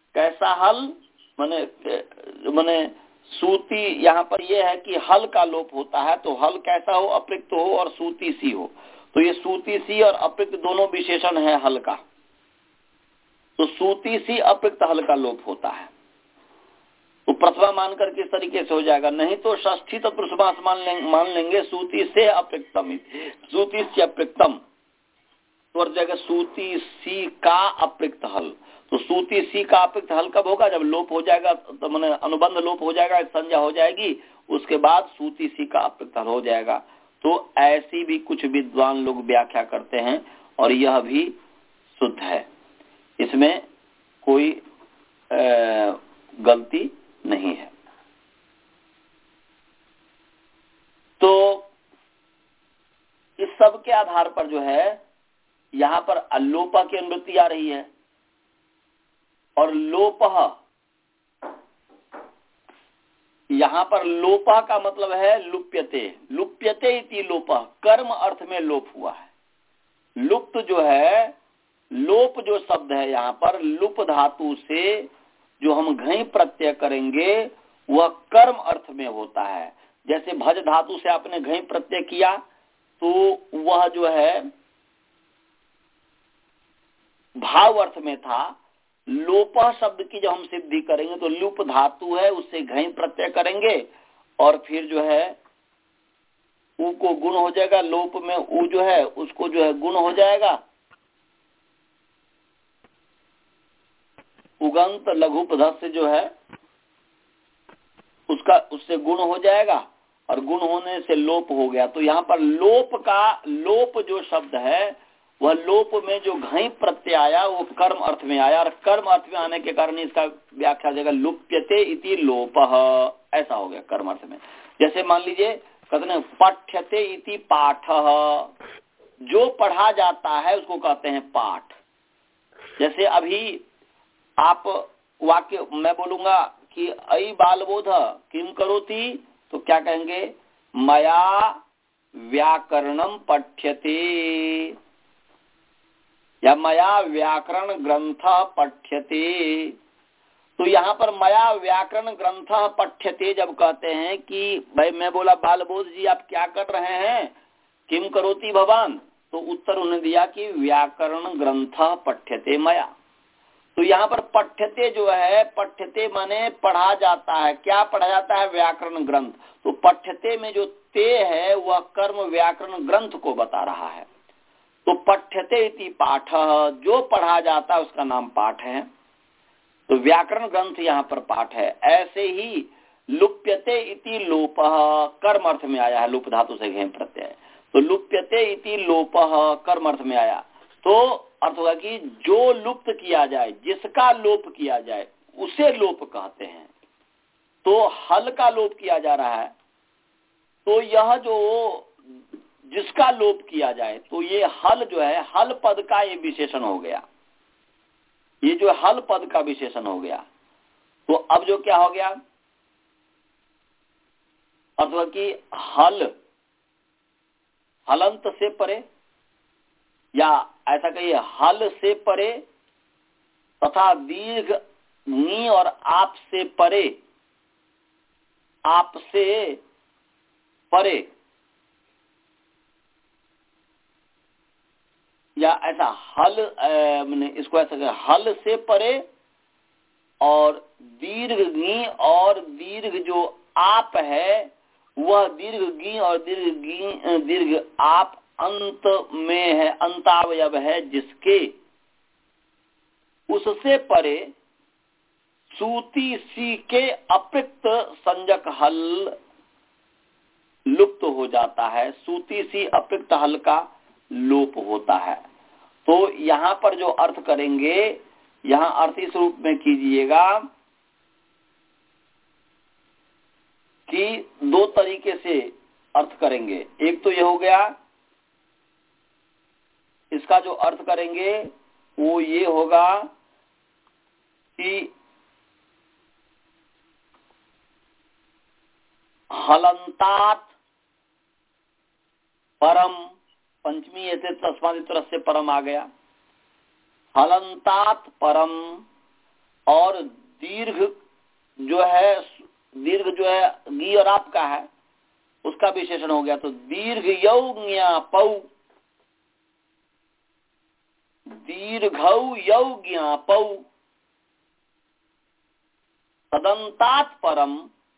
कैसा हल, माने माने सूती, यहाँ पर यह है कि हल का लोप होता है, तो हल कैसा हो, अपृक्त हो और सूती सी हो। तो ये सूती सी और अपृक्त दोनों विशेषण है हल का, तो सूती सी अपृक्त हल का लोप होता है। तो प्रथमा मान करके इस तरीके से हो जाएगा, नहीं तो षष्ठी तत्पुरुष समास मान लेंगे, मान लेंगे सूती से अपृक्तम, सूती से अपृक्तम, तो और जगह सूती सी का अपृक्त हल। तो सूती सी का अपृक्त हल कब होगा, जब लोप हो जाएगा, तो मैंने अनुबंध लोप हो जाएगा, संज्ञा हो जाएगी, उसके बाद सूती सी का अपृक्त हल हो जाएगा। तो ऐसी भी कुछ विद्वान लोग व्याख्या करते हैं और यह भी शुद्ध है, इसमें कोई आ, गलती नहीं है। तो इस सब के आधार पर जो है यहाँ पर अलोपा की अनुवृत्ति आ रही है, और लोपः, यहाँ पर लोपा का मतलब है लुप्यते, लुप्यते इति लोपः, कर्म अर्थ में लोप हुआ है। लुप्त जो है, लोप जो शब्द है यहाँ पर लुप धातु से जो हम घई प्रत्यय करेंगे वह कर्म अर्थ में होता है। जैसे भज धातु से आपने घई प्रत्यय किया तो वह जो है भाव अर्थ में था। लोपा शब्द की जब हम सिद्धि करेंगे तो लुप धातु है, उससे घई प्रत्यय करेंगे और फिर जो है उ को गुण हो जाएगा, लोप में उ जो है उसको जो है गुण हो जाएगा, उगंत लघु पदस्य जो है उसका उससे गुण हो जाएगा और गुण होने से लोप हो गया। तो यहाँ पर लोप का, लोप जो शब्द है वह लोप में जो घई प्रत्यय आया वो कर्म अर्थ में आया, और कर्म अर्थ में आने के कारण इसका व्याख्या देगा लुप्यते इति लोपः, ऐसा हो गया कर्म अर्थ में। जैसे मान लीजिए कहते हैं पठ्यते इति पाठः, जो पढ़ा जाता है उसको कहते हैं पाठ। जैसे अभी आप वाक्य मैं बोलूंगा कि अयि बालबोध किम करोति, तो क्या कहेंगे, मया व्याकरणम पठ्यते या मया व्याकरण ग्रंथ पठ्यते। तो यहाँ पर मया व्याकरण ग्रंथ पठ्यते जब कहते हैं कि भाई मैं बोला बालबोध जी आप क्या कर रहे हैं, किम करोति भवान, तो उत्तर उन्होंने दिया कि व्याकरण ग्रंथ पठ्यते मया। तो यहाँ पर पठ्यते जो है, पठ्यते माने पढ़ा जाता है, क्या पढ़ा जाता है, व्याकरण ग्रंथ। तो पठ्यते में जो ते है वह कर्म व्याकरण ग्रंथ को बता रहा है। तो पठ्यते इति पाठ, जो पढ़ा जाता है उसका नाम पाठ है, तो व्याकरण ग्रंथ यहाँ पर पाठ है। ऐसे ही लुप्यते इति लोपः कर्म अर्थ में आया है, लुप धातु से घें प्रत्यय, तो लुप्यते इति लोपः कर्म अर्थ में आया, तो अर्थ होगा कि जो लुप्त किया जाए, जिसका लोप किया जाए उसे लोप कहते हैं। तो हल का लोप किया जा रहा है, तो यह जो जिसका लोप किया जाए, तो ये हल जो है, हल पद का ये विशेषण हो गया, ये जो हल पद का विशेषण हो गया। तो अब जो क्या हो गया, अर्थ होगा कि हल, हलंत से परे, या ऐसा कहिए हल से परे तथा दीर्घ नी और आप से परे, आप से परे, या ऐसा हल मैंने इसको ऐसा कहा, हल से परे और दीर्घ गी और दीर्घ जो आप है वह दीर्घ गी और दीर्घ गी दीर्घ आप अंत में है, अंतावयव है जिसके, उससे परे सूती सी के अपृक्त संजक हल लुप्त हो जाता है, सूती सी अपृक्त हल का लोप होता है। तो यहाँ पर जो अर्थ करेंगे, यहाँ अर्थ इस रूप में कीजिएगा कि दो तरीके से अर्थ करेंगे। एक तो यह हो गया, इसका जो अर्थ करेंगे वो ये होगा कि हलंतात परम, पंचमी ऐसे तस्मादित तरफ से परम आ गया, हलंतात परम और दीर्घ जो है दीर्घ जो है गी और आप का है उसका विशेषण हो गया। तो दीर्घ यौ पौ, दीर्घौ यौ पौ तदंतात परम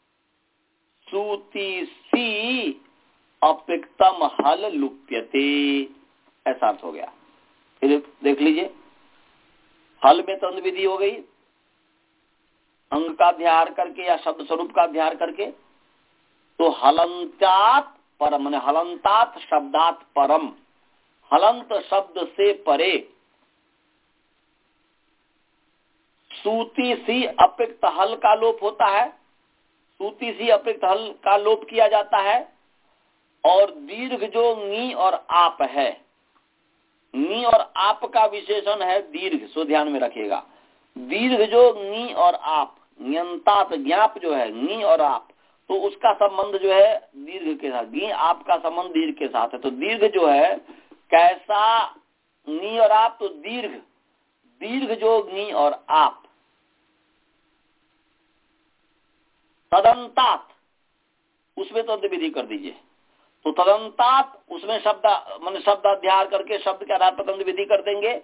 सूति सी अपिक्तम हल लुप्यते, ऐसा अर्थ हो गया। फिर देख लीजिए, हल में तंद विधि हो गई अंग का अध्याहार करके या शब्द स्वरूप का अध्याहार करके। तो हलंतात परम माने हलंतात शब्दात परम, हलंत शब्द से परे सूती सी अपिक्त हल का लोप होता है, सूती सी अपिक्त हल का लोप किया जाता है। और दीर्घ जो नी और आप है, नी और आप का विशेषण है दीर्घ, सो ध्यान में रखिएगा। दीर्घ जो नी और आप, नियंतात ज्ञाप जो है नी और आप, तो उसका संबंध जो है दीर्घ के साथ, नी आप का संबंध दीर्घ के साथ है। तो दीर्घ जो है कैसा नी और आप, तो दीर्घ दीर्घ जो नी और आप तदंतात उसमें तो विधि कर दीजिए। तो तदंतात उसमें शब्द मान शब्द अध्याहार करके शब्द के आधार पर तंत्र विधि कर देंगे,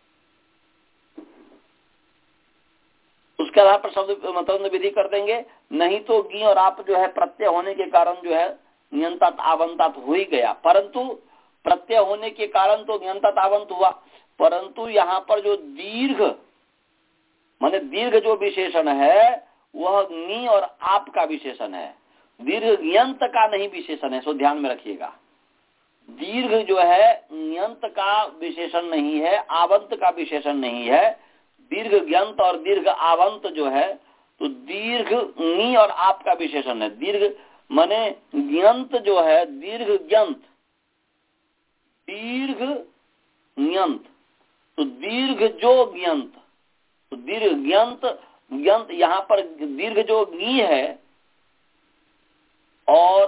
उसके आधार पर शब्द तंत्र विधि कर देंगे। नहीं तो गी और आप जो है प्रत्यय होने के कारण जो है नियंतात आवंतात हो ही गया, परंतु प्रत्यय होने के कारण तो नियंतात आवंत हुआ, परंतु यहाँ पर जो दीर्घ माने दीर्घ जो विशेषण है वह नी और आप का विशेषण है, दीर्घ नियंत का नहीं विशेषण है, सो ध्यान में रखिएगा। दीर्घ जो है नियंत का विशेषण नहीं है, आवंत का विशेषण नहीं है। दीर्घ ज्ञंत और दीर्घ आवंत जो है तो दीर्घ नी और आप का विशेषण है। दीर्घ माने ज्ञंत जो है दीर्घ ज्ञंत, दीर्घ ज्ञंत, तो दीर्घ जो ज्ञंत, तो दीर्घ ज्ञंत ज्ञंत यहाँ पर दीर्घ जो गी है और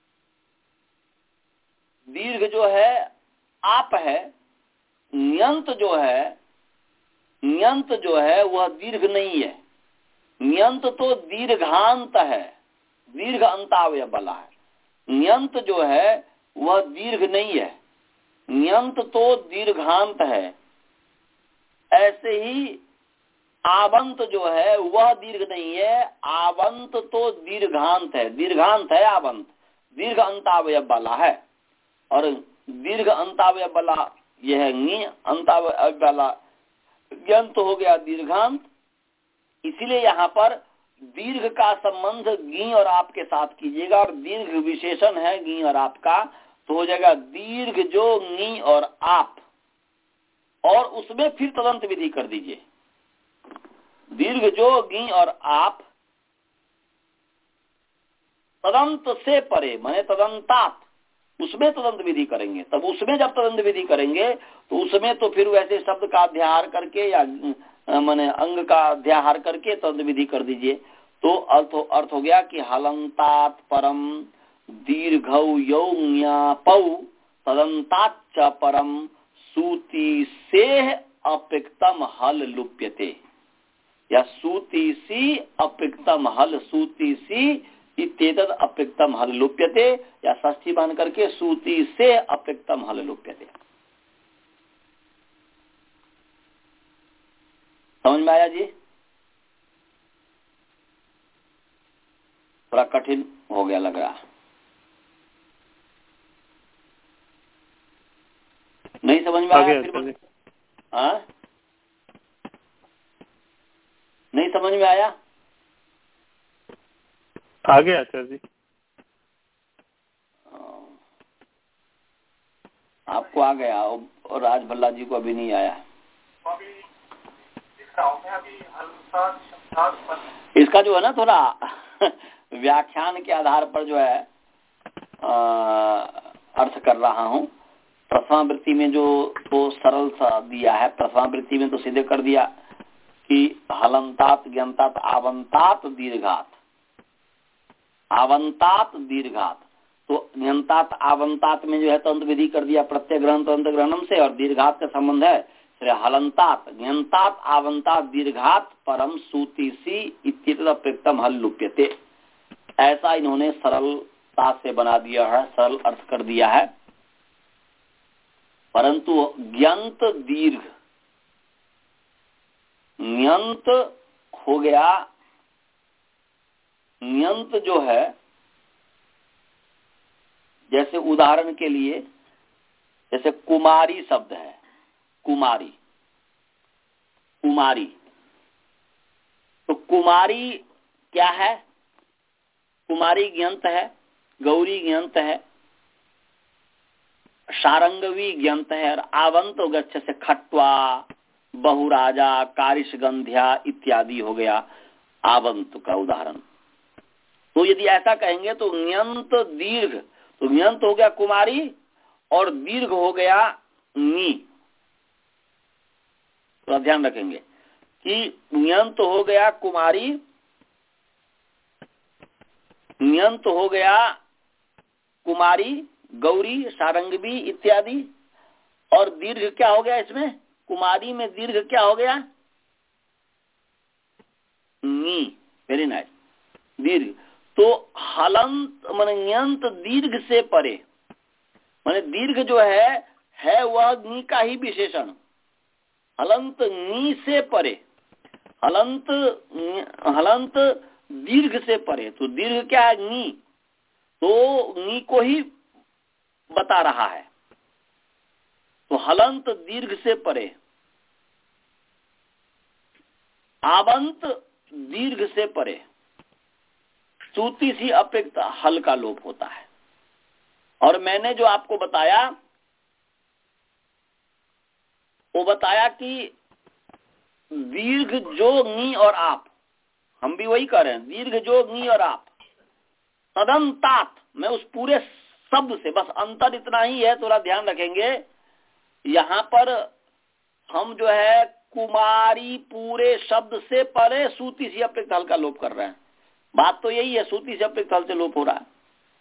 दीर्घ जो है आप है, नियंत जो है नियंत जो है वह दीर्घ नहीं है, नियंत तो दीर्घांत है, दीर्घ अंतावय वाला है। नियंत जो है वह दीर्घ नहीं है, नियंत तो दीर्घांत है। ऐसे ही आवंत जो है वह दीर्घ नहीं है, आवंत तो दीर्घांत है, दीर्घांत है आवंत, दीर्घ अंतावय वाला है। और दीर्घ अंतावय वाला यह है नी, अंतावय वाला ज्ञंत हो गया दीर्घांत। इसीलिए यहाँ पर दीर्घ का संबंध गी और आप के साथ कीजिएगा, और दीर्घ विशेषण है गी और आप का, तो हो जाएगा दीर्घ जो नी और आप, और उसमें फिर तदंत विधि कर दीजिए। दीर्घ जो गी और आप तदंत से परे माने तदंतात, उसमें तदंत विधि करेंगे। तब उसमें जब तदंत विधि करेंगे तो उसमें तो फिर वैसे शब्द का अध्याहार करके या माने अंग का अध्याहार करके तदंत विधि कर दीजिए। तो अर्थ अर्थ हो गया कि हलंतात परम दीर्घौ यौ तदंतात च परम सूति से अपिक्तम हल लुप्यते, या सूति सी अपिक्तम हल, सूति सी इत्येतद अपिक्तम हल लुप्यते, या षष्ठी बांध करके सूति से अपिक्तम हल लुप्यते। समझ में आया जी? थोड़ा कठिन हो गया लग रहा, नहीं समझ में आया? फिर हाँ नहीं समझ में आया? आ गया आचार्य जी। आपको आ गया और राज भल्ला जी को अभी नहीं आया। इसका जो है ना थोड़ा व्याख्यान के आधार पर जो है आ, अर्थ कर रहा हूँ। प्रथमावृत्ति में जो तो सरल सा दिया है, प्रथमावृत्ति में तो सीधे कर दिया कि हलंतात ज्ञंतात आवंतात दीर्घात, आवंतात दीर्घात। तो ज्ञंतात आवंतात में जो है तंत्र विधि कर दिया प्रत्यय ग्रहण तंत्र ग्रहणम से, और दीर्घात का संबंध है हलंतात ज्ञंतात आवंतात दीर्घात परम सूतीसी इत्येतत् प्रयुक्तम हल लुप्यते। ऐसा इन्होंने सरलता से बना दिया है, सरल अर्थ कर दिया है। परंतु ज्ञंत दीर्घ न्यंत हो गया, न्यंत जो है, जैसे उदाहरण के लिए जैसे कुमारी शब्द है, कुमारी कुमारी तो कुमारी क्या है? कुमारी ज्ञंत है, गौरी ज्ञंत है, सारंगवी ज्ञंत है, और आवंत हो गया अच्छे से खट्वा, बहुराजा, कारिशगंध्या इत्यादि हो गया आवंत का उदाहरण। तो यदि ऐसा कहेंगे तो न्यंत दीर्घ, तो न्यंत हो गया कुमारी और दीर्घ हो गया नी। तो ध्यान रखेंगे कि न्यंत हो गया कुमारी, न्यंत हो गया कुमारी, गौरी, सारंगवी इत्यादि, और दीर्घ क्या हो गया इसमें? कुमारी में दीर्घ क्या हो गया? नी। वेरी नाइस, दीर्घ। तो हलंत माने न्यंत दीर्घ से परे, माने दीर्घ जो है है वह नी का ही विशेषण। हलंत नी से परे, हलंत हलंत दीर्घ से परे, तो दीर्घ क्या है? नी। तो नी को ही बता रहा है। तो हलंत दीर्घ से परे, आवंत दीर्घ से परे, सूती सी अपेक्त हल का लोप होता है। और मैंने जो आपको बताया वो बताया कि दीर्घ जो नी और आप, हम भी वही कर रहे हैं, दीर्घ जो नी और आप, तदंतात, मैं उस पूरे शब्द से, बस अंतर इतना ही है, थोड़ा ध्यान रखेंगे। यहाँ पर हम जो है कुमारी पूरे शब्द से परे सूती सी अपेक्त हल का लोप कर रहे हैं। बात तो यही है, सूती से अपेक्त हल से लोप हो रहा है,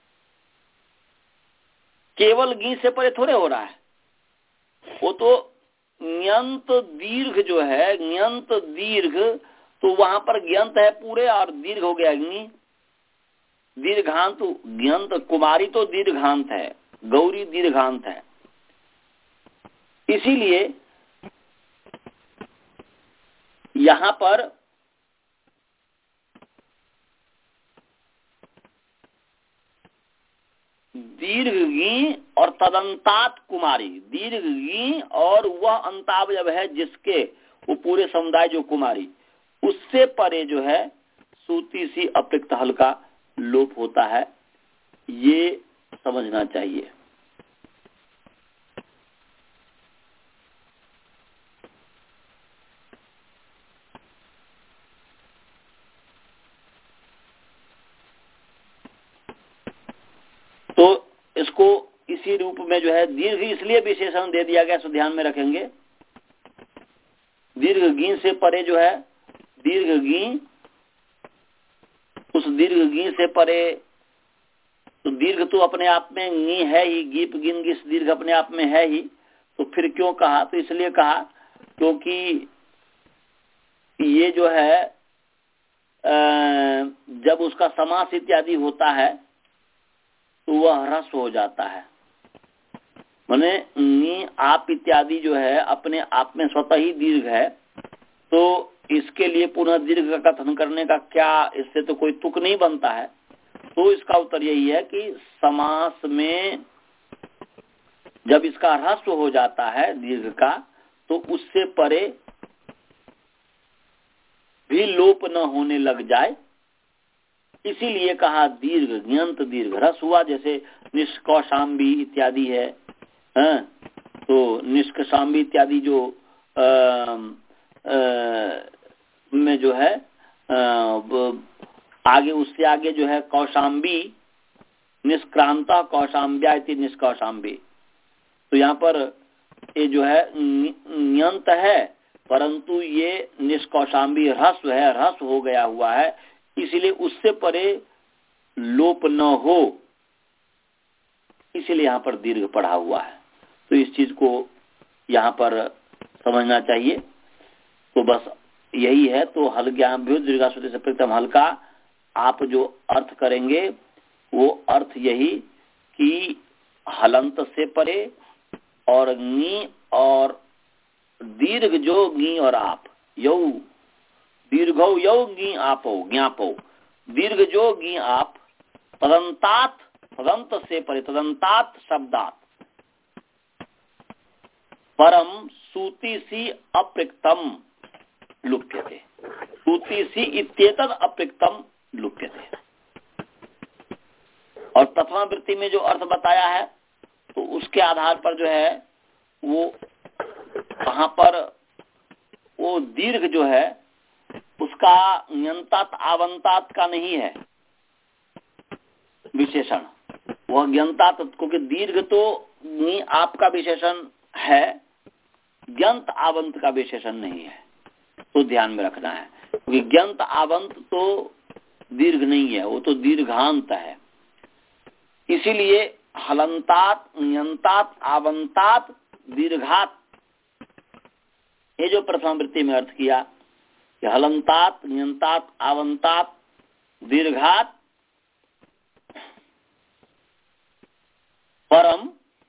केवल गी से परे थोड़े हो रहा है। वो तो न्यंत दीर्घ जो है, न्यंत दीर्घ, तो वहां पर ज्ञंत है पूरे और दीर्घ हो गया अग्नि। दीर्घांत ज्ञंत, कुमारी तो दीर्घांत है, गौरी दीर्घांत है। इसीलिए यहां पर दीर्घ गी और तदंतात कुमारी, दीर्घ गी और वह अंताव जब है जिसके, वो पूरे समुदाय जो कुमारी, उससे परे जो है सूती सी अपेक्त हल का लोप होता है। ये समझना चाहिए। तो इसको इसी रूप में जो है दीर्घ इसलिए विशेषण दे दिया गया, सो ध्यान में रखेंगे। दीर्घ गी से परे जो है, दीर्घ गी, उस दीर्घ गी से परे, तो दीर्घ तो अपने आप में नी है ही, गीप गिन गिस दीर्घ अपने आप में है ही। तो फिर क्यों कहा? तो इसलिए कहा क्योंकि ये जो है जब उसका समास इत्यादि होता है तो वह ह्रस्व हो जाता है। माने नी आप इत्यादि जो है अपने आप में स्वतः ही दीर्घ है, तो इसके लिए पुनः दीर्घ का कथन करने का क्या, इससे तो कोई तुक नहीं बनता है। तो इसका उत्तर यही है कि समास में जब इसका ह्रस्व हो जाता है दीर्घ का, तो उससे परे भी लोप न होने लग जाए, इसीलिए कहा दीर्घ, ज्ञंत दीर्घ। ह्रस्व हुआ जैसे निष्कौशाम्बी इत्यादि है, है? तो निष्कौशाम्बी इत्यादि जो आ, आ, में जो है आ, आगे, उससे आगे जो है कौशाम्बी, निष्क्रांता कौशाम्ब्या इति निष्कौशाम्बी। तो यहाँ पर ये जो है न्यंत है, परंतु ये निष्कौशाम्बी ह्रस्व है, ह्रस्व हो गया हुआ है, इसीलिए उससे परे लोप न हो, इसीलिए यहाँ पर दीर्घ पढ़ा हुआ है। तो इस चीज को यहाँ पर समझना चाहिए। तो बस यही है। तो हल ज्ञान भी दीर्घाश्रुति से प्रथम हल का आप जो अर्थ करेंगे वो अर्थ यही कि हलंत से परे और नी और दीर्घ जो गी और आप यौ दीर्घो यौ गी आपो ज्ञापो दीर्घ जो गी आप तदंतात तदंत से परे तदंतात शब्दात परम सूति सी अप्रक्तम लुप्यते सूति सी इत्येतद अप्रक्तम लुप्यते। और प्रथमा वृत्ति में जो अर्थ बताया है तो उसके आधार पर जो है वो वहां पर वो दीर्घ जो है उसका ज्ञंतात आवंतात का नहीं है विशेषण, वह ज्ञंतात क्योंकि दीर्घ तो आपका विशेषण है, ज्ञंत आवंत का विशेषण नहीं है। तो ध्यान में रखना है क्योंकि ज्ञंत आवंत तो दीर्घ नहीं है, वो तो दीर्घांत है। इसीलिए हलंतात ज्ञंतात आवंतात दीर्घात ये जो प्रथम वृत्ति में अर्थ किया कि हलंतात ज्ञंतात आवंतात दीर्घात परम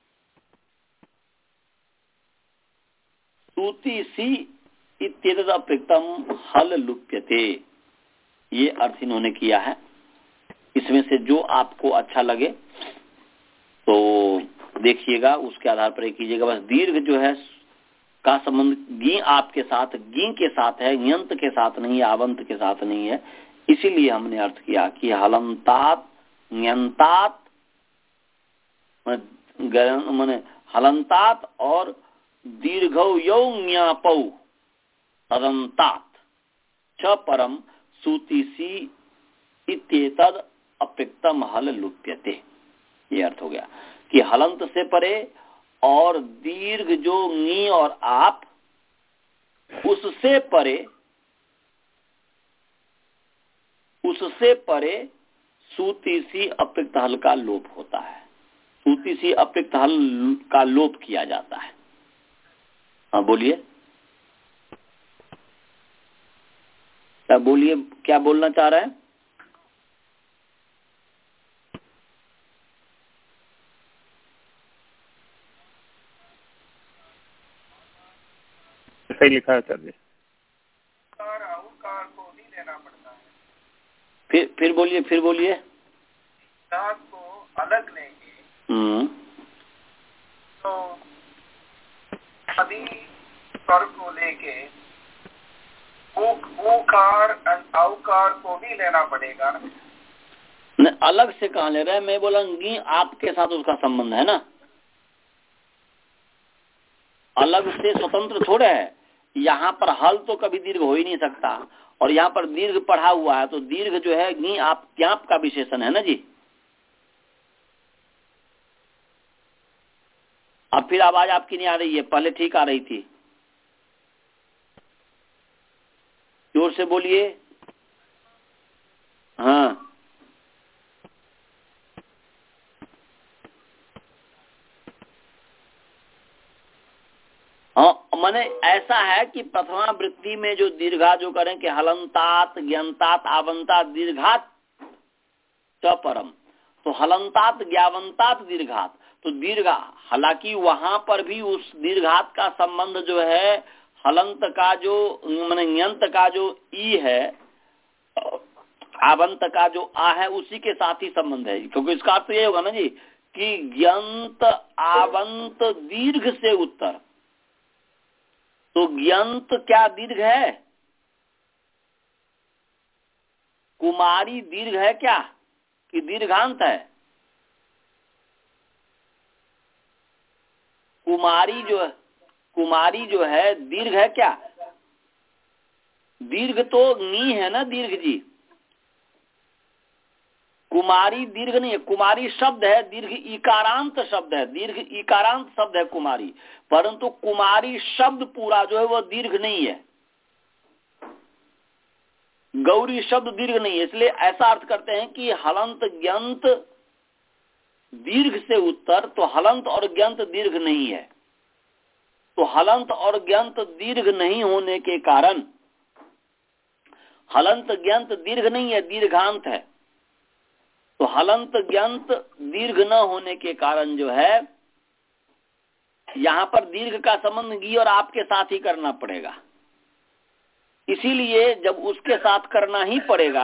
सूति सी इत्येतद अप्रक्तम हल लुप्यते, ये अर्थ इन्होंने किया है। इसमें से जो आपको अच्छा लगे तो देखिएगा, उसके आधार पर कीजिएगा। बस दीर्घ जो है का संबंध गी आपके साथ गी के साथ है, यंत के साथ नहीं, आवंत के साथ नहीं है। इसीलिए हमने अर्थ किया कि हलंतात न्यंतात माने हलंतात और दीर्घौ यौ ज्ञापौ तदंतात च परम सूतिसी इत्येतद अप्रक्तम हल लुप्यते। ये अर्थ हो गया कि हलंत से परे और दीर्घ जो नी और आप उससे परे उससे परे सूतिसी अप्रक्त हल का लोप होता है, सूतिसी अप्रक्त हल का लोप किया जाता है। हाँ बोलिए, क्या बोलिए, क्या बोलना चाह रहे हैं? सही लिखा है सर जी। कार को भी लेना पड़ता है। फिर फिर बोलिए फिर बोलिए कार को अलग लेंगे हम्म तो सभी स्वर को लेके ऊकार औकार को भी लेना पड़ेगा ना। न, अलग से कहाँ ले रहे हैं? मैं बोलूंगी आपके साथ उसका संबंध है ना, अलग से स्वतंत्र थोड़े है। यहाँ पर हल तो कभी दीर्घ हो ही नहीं सकता, और यहाँ पर दीर्घ पढ़ा हुआ है तो दीर्घ जो है गी आप ज्ञाप का विशेषण है ना जी। अब फिर आवाज आपकी नहीं आ रही है, पहले ठीक आ रही थी, जोर से बोलिए। हाँ हाँ, माने ऐसा है कि प्रथमा वृत्ति में जो दीर्घा जो करें कि हलंतात ज्ञानतात आवंतात दीर्घात च परम, तो हलंतात ज्ञावंतात दीर्घात, तो दीर्घा, हालांकि वहां पर भी उस दीर्घात का संबंध जो है हलंत का जो माने यंत का जो ई है, आवंत का जो आ है, उसी के साथ ही संबंध है। क्योंकि इसका अर्थ ये होगा ना जी कि ज्ञंत आवंत दीर्घ से उत्तर, तो ज्ञंत क्या दीर्घ है? कुमारी दीर्घ है क्या कि दीर्घांत है? कुमारी जो कुमारी जो है दीर्घ है क्या? दीर्घ तो नी है ना दीर्घ जी, कुमारी दीर्घ नहीं है। कुमारी शब्द है, दीर्घ इकारांत शब्द है, दीर्घ इकारांत शब्द है कुमारी, परंतु कुमारी शब्द पूरा जो है वह दीर्घ नहीं है। गौरी शब्द दीर्घ नहीं है, इसलिए ऐसा अर्थ करते हैं कि हलंत ज्ञंत दीर्घ से उत्तर, तो हलंत और ज्ञंत दीर्घ नहीं है। तो हलंत और ग्यंत दीर्घ नहीं होने के कारण, हलंत ग्यंत दीर्घ नहीं है, दीर्घांत है, तो हलंत ग्यंत दीर्घ न होने के कारण जो है यहां पर दीर्घ का संबंध गी और आपके साथ ही करना पड़ेगा। इसीलिए जब उसके साथ करना ही पड़ेगा,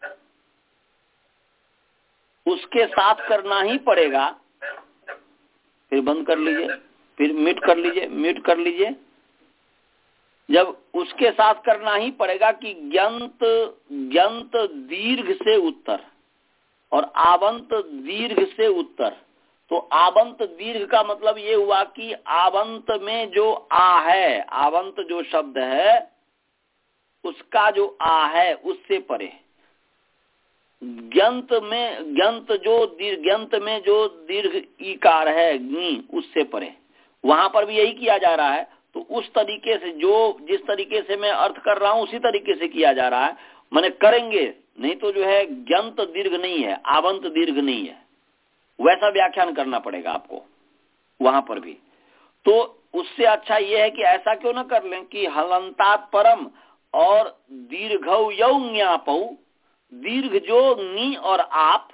उसके साथ करना ही पड़ेगा, फिर बंद कर लीजिए, फिर म्यूट कर लीजिए, म्यूट कर लीजिए। जब उसके साथ करना ही पड़ेगा कि ग्यंत ग्यंत दीर्घ से उत्तर और आवंत दीर्घ से उत्तर, तो आवंत दीर्घ का मतलब ये हुआ कि आवंत में जो आ है, आवंत जो शब्द है उसका जो आ है उससे परे, ग्यंत में ग्यंत जो दीर्घ ग्यंत में जो दीर्घ ईकार है गी उससे परे, वहां पर भी यही किया जा रहा है। तो उस तरीके से जो जिस तरीके से मैं अर्थ कर रहा हूं उसी तरीके से किया जा रहा है, माने करेंगे, नहीं तो जो है ग्यंत दीर्घ नहीं है, आवंत दीर्घ नहीं है, वैसा व्याख्यान करना पड़ेगा आपको वहां पर भी। तो उससे अच्छा यह है कि ऐसा क्यों ना कर लें कि हलंतात परम और दीर्घौ यौ ज्ञापौ, दीर्घ जो नी और आप,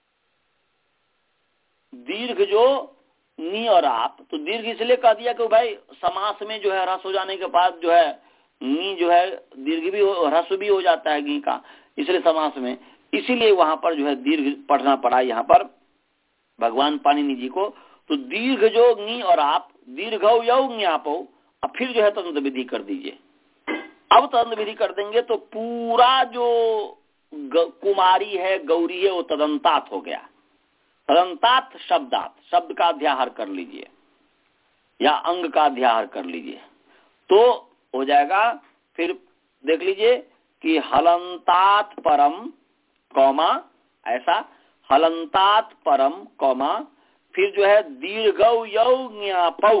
दीर्घ जो नी और आप, तो दीर्घ इसलिए कह दिया कि भाई समास में जो है ह्रस्व हो जाने के बाद जो है नी जो है दीर्घ भी हो, ह्रस्व भी हो जाता है गी का, इसलिए समास में, इसीलिए वहां पर जो है दीर्घ पढ़ना पड़ा यहाँ पर भगवान पाणिनि जी को। तो दीर्घ जो नी और आप, दीर्घौ यौ ज्ञापौ, अब फिर जो है तदंत विधि कर दीजिए। अब तदंत विधि कर देंगे तो पूरा जो कुमारी है, गौरी है, वो तदंतात हो गया। तदंतात शब्दात, शब्द का अध्याहार कर लीजिए या अंग का अध्याहार कर लीजिए तो हो जाएगा। फिर देख लीजिए कि हलंतात परम कौमा, ऐसा हलंतात परम कौमा, फिर जो है दीर्घौ यौ ज्ञापौ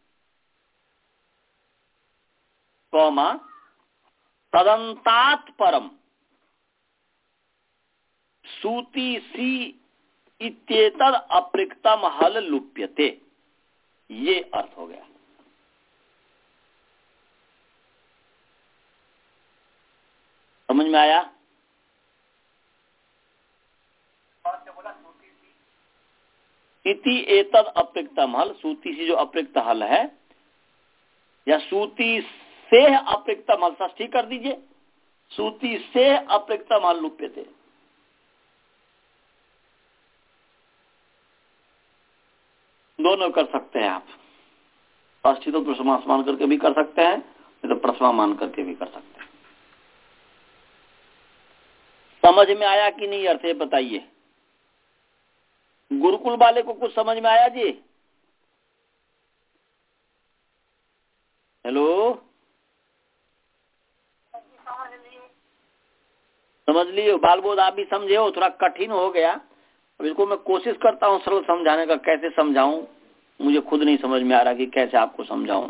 कौमा तदंतात परम सूति सी इत्येतद अप्रिक्तम हल लुप्यते, ये अर्थ हो गया। समझ में आया? इति एतद अप्रिक्तम हल, सूति सी जो अप्रिक्त हल है, या सूति से अप्रिक्तम हल, षष्ठी कर दीजिए, सूति से अप्रिक्तम हल लुप्यते। दोनों कर सकते हैं आप, षष्ठी तो प्रसमास मान करके भी कर सकते हैं, नहीं तो प्रसमा मान करके भी कर सकते हैं। समझ में आया कि नहीं अर्थ है बताइए? गुरुकुल वाले को कुछ समझ में आया जी? हेलो, समझ लिए? बाल बोध आप भी समझे हो, थोड़ा कठिन हो गया। अब इसको मैं कोशिश करता हूँ सरल समझाने का, कैसे समझाऊं मुझे खुद नहीं समझ में आ रहा कि कैसे आपको समझाऊं।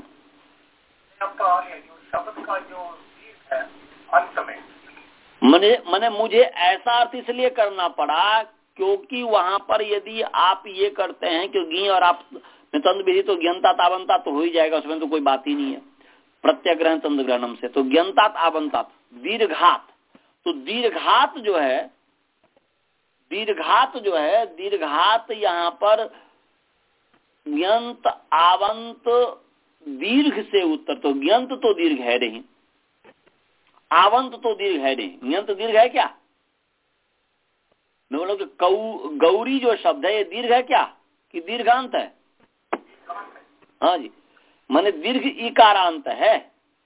शब्द का जो है अंत में मने मने मुझे ऐसा अर्थ इसलिए करना पड़ा क्योंकि वहां पर यदि आप ये करते हैं कि गी और आप तंद विधि, तो ज्ञानतात आवंतात तो हो ही जाएगा, उसमें तो कोई बात ही नहीं है, प्रत्यग्रहण तंद ग्रहणम से, तो ज्ञानतात आवंतात दीर्घात, तो दीर्घात जो है, दीर्घात जो है, दीर्घात यहाँ पर ज्ञंत आवंत दीर्घ से उत्तर, तो ज्ञंत तो दीर्घ है नहीं, आवंत तो दीर्घ है नहीं, ज्ञंत दीर्घ है क्या? मैं बोला कि गौरी जो शब्द है ये दीर्घ है क्या कि दीर्घांत है? हाँ जी, माने दीर्घ इकारांत है,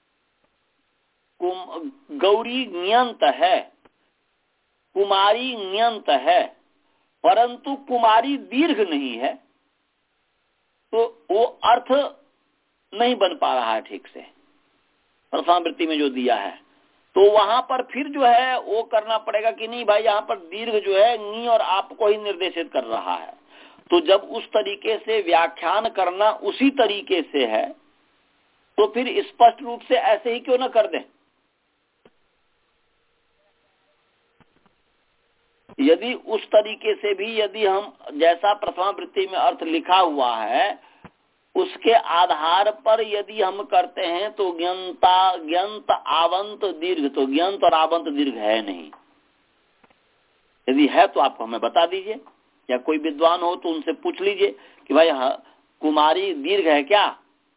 गौरी ज्ञंत है, कुमारी ज्ञंत है, परंतु कुमारी दीर्घ नहीं है, तो वो अर्थ नहीं बन पा रहा है ठीक से प्रथमावृत्ति में जो दिया है। तो वहां पर फिर जो है वो करना पड़ेगा कि नहीं भाई, यहाँ पर दीर्घ जो है नी और आपको ही निर्देशित कर रहा है। तो जब उस तरीके से व्याख्यान करना उसी तरीके से है, तो फिर स्पष्ट रूप से ऐसे ही क्यों ना कर दें। यदि उस तरीके से भी यदि हम, जैसा प्रथमावृत्ति में अर्थ लिखा हुआ है उसके आधार पर यदि हम करते हैं तो ज्ञंता ज्ञंत आवंत दीर्घ, तो ज्ञंत और आवंत दीर्घ है नहीं। यदि है तो आप हमें बता दीजिए, या कोई विद्वान हो तो उनसे पूछ लीजिए कि भाई हाँ, कुमारी दीर्घ है क्या?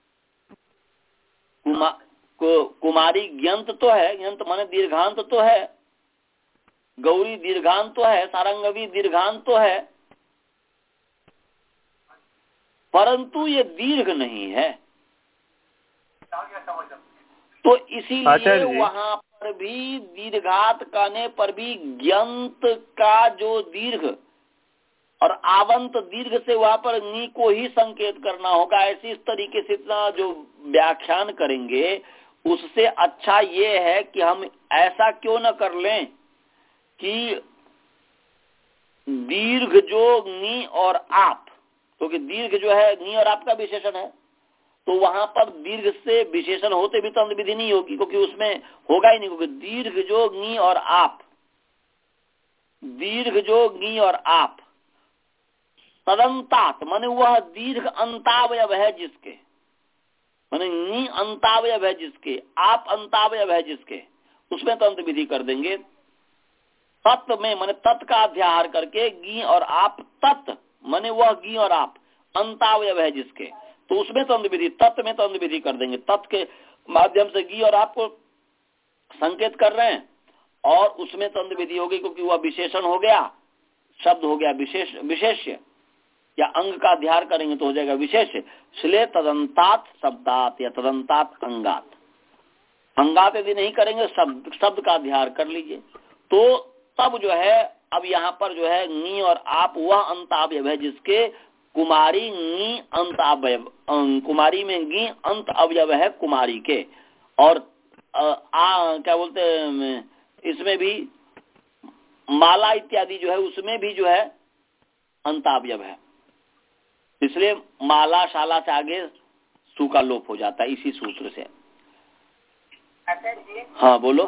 कुमा, कु, कुमारी ज्ञंत तो है, ज्ञंत माने दीर्घांत तो है, गौरी दीर्घांत तो है, सारंगवी दीर्घांत तो है, परंतु ये दीर्घ नहीं है। तो इसीलिए वहां पर भी दीर्घात कहने पर भी ज्ञंत का जो दीर्घ और आवंत दीर्घ से वहां पर नी को ही संकेत करना होगा। ऐसी इस तरीके से इतना जो व्याख्यान करेंगे उससे अच्छा ये है कि हम ऐसा क्यों न कर लें कि दीर्घ जो नी और आप, क्योंकि तो दीर्घ जो है नी और आप का विशेषण है, तो वहां पर दीर्घ से विशेषण होते भी तंत्र विधि नहीं होगी, क्योंकि उसमें होगा ही नहीं। क्योंकि दीर्घ जो नी और आप, दीर्घ जो नी और आप, तदंतात माने वह दीर्घ अंतावयव है जिसके, माने नी अंतावयव है जिसके, आप अंतावयव है जिसके, उसमें तंत्र विधि कर देंगे। तत्व में माने तत् का अध्याहार करके गी और आप, तत् माने वह गी और आप अंतावयव है जिसके, तो उसमें तंत्र विधि, तत्व में तंत्र विधि कर देंगे। तत् के माध्यम से गी और आप को संकेत कर रहे हैं और उसमें तंत्र विधि होगी, क्योंकि वह विशेषण हो गया, शब्द हो गया विशेष, विशेष्य या अंग का अध्याहार करेंगे तो हो जाएगा विशेष। इसलिए तदंतात शब्दात या तदंतात अंगात, अंगात यदि नहीं करेंगे शब्द शब्द का अध्याहार कर लीजिए, तो तब जो है अब यहाँ पर जो है नी और आप वह अंतावयव है जिसके, कुमारी नी अंत अवयव, कुमारी में गी अंत अवयव है कुमारी के, और आ, आ, क्या बोलते हैं इसमें भी माला इत्यादि जो है उसमें भी जो है अंतावयव है, इसलिए माला शाला से आगे सु का लोप हो जाता है इसी सूत्र से। हाँ बोलो।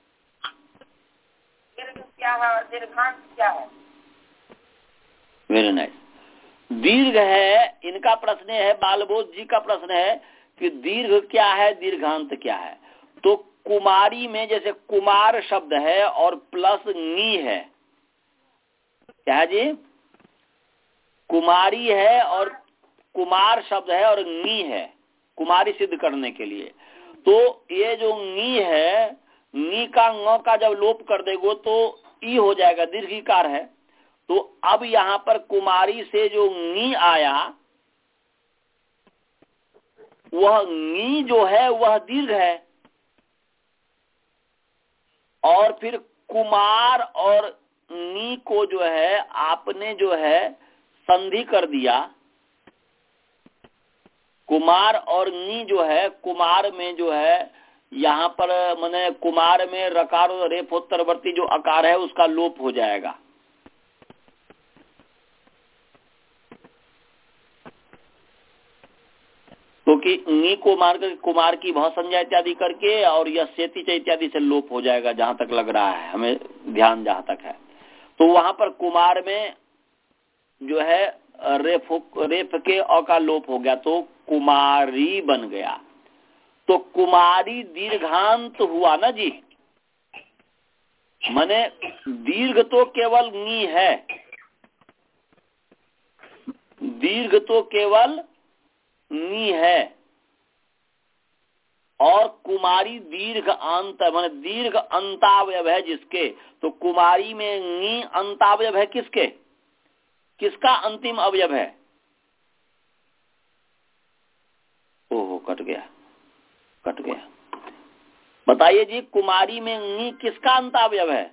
क्या है दीर्घांत क्या है? Very nice. दीर्घ है, इनका प्रश्न है, बालबोध जी का प्रश्न है कि दीर्घ क्या है, दीर्घांत क्या है। तो कुमारी में जैसे कुमार शब्द है और प्लस नी है, क्या है जी? कुमारी है और कुमार शब्द है और नी है, कुमारी सिद्ध करने के लिए। तो ये जो नी है, नी का ङ का जब लोप कर देगो तो ई हो जाएगा, दीर्घिकार है। तो अब यहाँ पर कुमारी से जो नी आया, वह नी जो है वह दीर्घ है, और फिर कुमार और नी को जो है आपने जो है संधि कर दिया। कुमार और नी जो है, कुमार में जो है यहाँ पर माने कुमार में रकार और रेफोत्तरवर्ती जो आकार है उसका लोप हो जाएगा। क्योंकि तो नी को मार कर कुमार की भाव संज्ञा इत्यादि करके और यह सेती इत्यादि से लोप हो जाएगा, जहां तक लग रहा है हमें ध्यान जहां तक है। तो वहां पर कुमार में जो है रेफ रेफ के अ का लोप हो गया तो कुमारी बन गया। तो कुमारी दीर्घांत हुआ ना जी, माने दीर्घ तो केवल नी है, दीर्घ तो केवल नी है, और कुमारी दीर्घ अंत माने दीर्घ अंतावयव है जिसके। तो कुमारी में नी अंतावयव है किसके, किसका अंतिम अवयव है? ओहो कट गया, कट गया। बताइए जी, कुमारी में नी किसका अंतावयव है?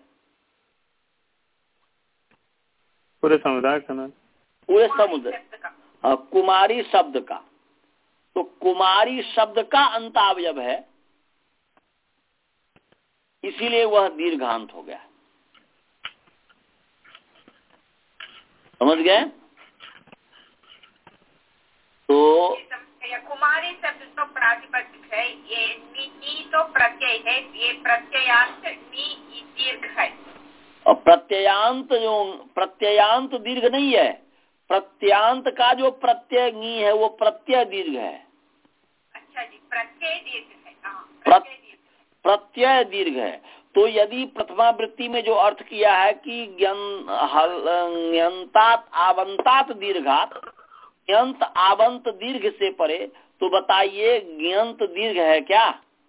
पूरे समुदाय का ना, पूरे समुदाय, कुमारी शब्द का। तो कुमारी शब्द का अंतावयव है, इसीलिए वह दीर्घांत हो गया। समझ गए? तो कुमारी शब्द तो प्रातिपदिक है, ये नी, नी तो प्रत्यय है, ये प्रत्ययांत नी दीर्घ है। और प्रत्ययांत जो प्रत्ययांत दीर्घ नहीं है, प्रत्यांत का जो प्रत्यय नी है वो प्रत्यय दीर्घ है। अच्छा जी, प्रत्यय दीर्घ है। हाँ, प्रत्यय प्रत्यय दीर्घ है। प्रत्यय दीर्घ है। तो यदि प्रथमा वृत्ति में जो अर्थ किया है कि ज्ञंतात आवंतात दीर्घात, ज्ञंत आवंत दीर्घ से परे, तो बताइए ज्ञंत दीर्घ है क्या?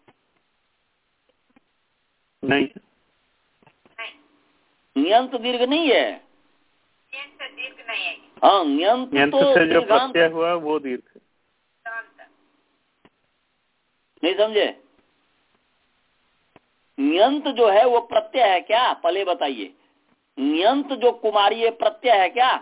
नहीं, नहीं, ज्ञंत दीर्घ नहीं है। ज्ञंत दीर्घ नहीं है। हाँ, ज्ञंत ज्ञंत तो से जो दीर्घांत प्रत्यय हुआ वो दीर्घ है। शांत। नहीं समझे? न्यंत जो है वो प्रत्यय है क्या? पहले बताइए, न्यंत जो कुमारी प्रत्यय है क्या?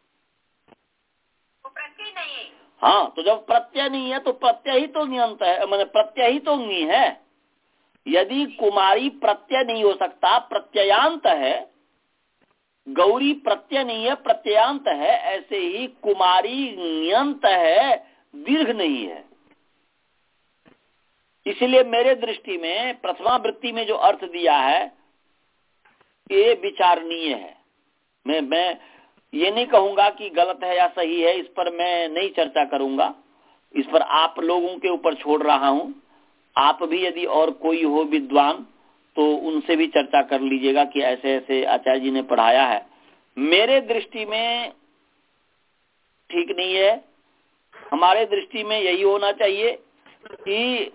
वो प्रत्यय नहीं है। हाँ, तो जब प्रत्यय नहीं है तो प्रत्यय ही तो न्यंत है, मतलब प्रत्यय ही तो नी है। यदि कुमारी प्रत्यय नहीं हो सकता, प्रत्ययांत है, गौरी प्रत्यय नहीं है, प्रत्ययांत है, ऐसे ही कुमारी न्यंत है, दीर्घ नहीं है। इसलिए मेरे दृष्टि में प्रथमा वृत्ति में जो अर्थ दिया है ये विचारणीय है। मैं मैं ये नहीं कहूंगा कि गलत है या सही है, इस पर मैं नहीं चर्चा करूंगा, इस पर आप लोगों के ऊपर छोड़ रहा हूं। आप भी यदि और कोई हो विद्वान तो उनसे भी चर्चा कर लीजिएगा कि ऐसे ऐसे आचार्य जी ने पढ़ाया है। मेरे दृष्टि में ठीक नहीं है। हमारे दृष्टि में यही होना चाहिए कि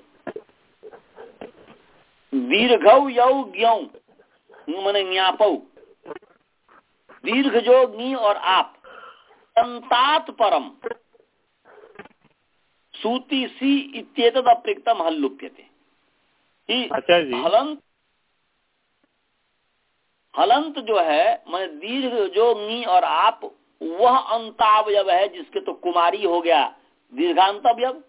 दीर्घौ यौ ज्ञौ माने ज्ञापौ, दीर्घ जो नी और आप, संतात परम सूति सी इत्येतद अप्रिक्तम हल लुप्यते। अच्छा जी, हलंत हलंत जो है माने दीर्घ जो नी और आप, वह अंतावयव है जिसके तो कुमारी हो गया दीर्घांतवयव,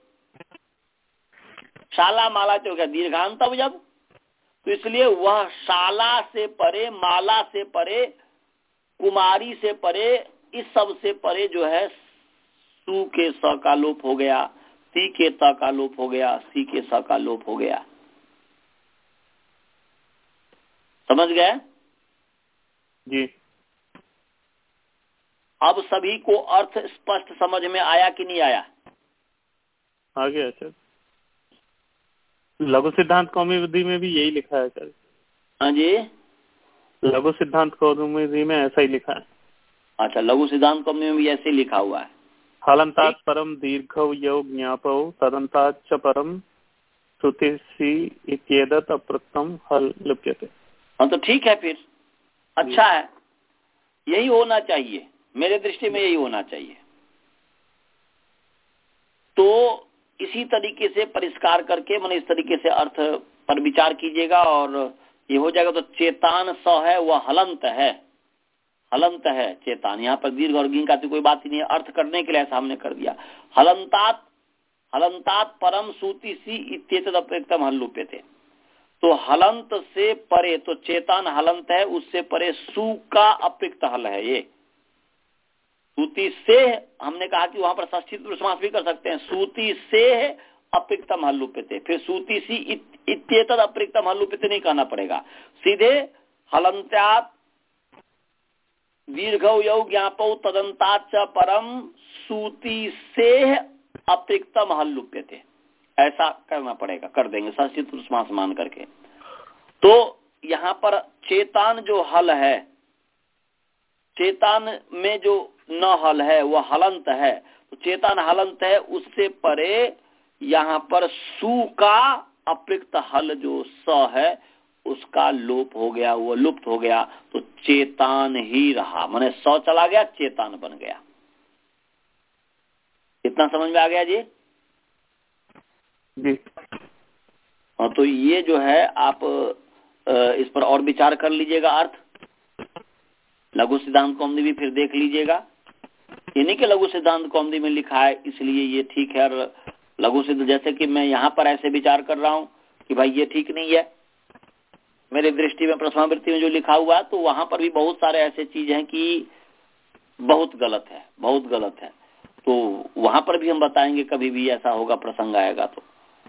शाला माला जो गया दीर्घांतवयव। तो इसलिए वह शाला से परे, माला से परे, कुमारी से परे, इस सब से परे जो है सु के स का लोप हो गया, सी के त का लोप हो गया, सी के स का लोप हो गया। समझ गए जी? अब सभी को अर्थ स्पष्ट समझ में आया कि नहीं आया? आ गया सर। लघु सिद्धांत कौमुदी में भी यही लिखा है सर। हाँ जी, लघु सिद्धांत कौमुदी में ऐसा ही लिखा है। अच्छा, लघु सिद्धांत कौमुदी में भी ऐसे लिखा हुआ है। हलंतात परम दीर्घौ यौ ज्ञापौ तदंतात च परम श्रुतिसी इत्येतत् अप्रत्यम हल लुप्यते। हाँ, तो ठीक है, फिर अच्छा है, यही होना चाहिए। मेरे दृष्टि में यही होना चाहिए। तो इसी तरीके से परिष्कार करके मैंने इस तरीके से अर्थ पर विचार कीजिएगा और ये हो जाएगा। तो चेतान स है वह हलंत है, हलंत है चेतान। यहाँ पर दीर्घ और गिंग का तो कोई बात ही नहीं है, अर्थ करने के लिए ऐसा हमने कर दिया। हलंतात हलंतात परम सूति सी इत्येतद अप्रेक्तम हल लुप्यते। तो हलंत से परे, तो चेतान हलंत है, उससे परे सु का अप्रिक्त हल है ये। सूति से हमने कहा कि वहां पर षष्ठी पुरुष समास भी कर सकते हैं। सूति से अप्रिक्तम हल लुप्यते, फिर सूति सी इत्येतद अप्रिक्तम हल लुप्यते नहीं कहना पड़ेगा, सीधे हलंत्यात दीर्घौ यौ ज्ञापौ तदंतात च परम सूति से अप्रिक्तम हल लुप्यते, ऐसा करना पड़ेगा। कर देंगे षष्ठी पुरुष समास मान करके। तो यहाँ पर चेतान जो हल है, चेतान में जो न हल है वह हलंत है। तो चेतान हलंत है, उससे परे यहाँ पर सु का अप्रिक्त हल जो स है उसका लोप हो गया, वो लुप्त हो गया। तो चेतान ही रहा, माने स चला गया, चेतान बन गया। इतना समझ में आ गया जी? जी। हाँ, तो ये जो है आप इस पर और विचार कर लीजिएगा। अर्थ लघु सिद्धांत कौमुदी भी फिर देख लीजिएगा। ये नहीं कि लघु सिद्धांत कौमुदी में लिखा है इसलिए ये ठीक है, और लघु सिद्ध जैसे कि मैं यहाँ पर ऐसे विचार कर रहा हूँ कि भाई ये ठीक नहीं है मेरे दृष्टि में, प्रथमा वृत्ति में जो लिखा हुआ है, तो वहां पर भी बहुत सारे ऐसे चीज हैं कि बहुत गलत है, बहुत गलत है। तो वहां पर भी हम बताएंगे, कभी भी ऐसा होगा, प्रसंग आएगा तो।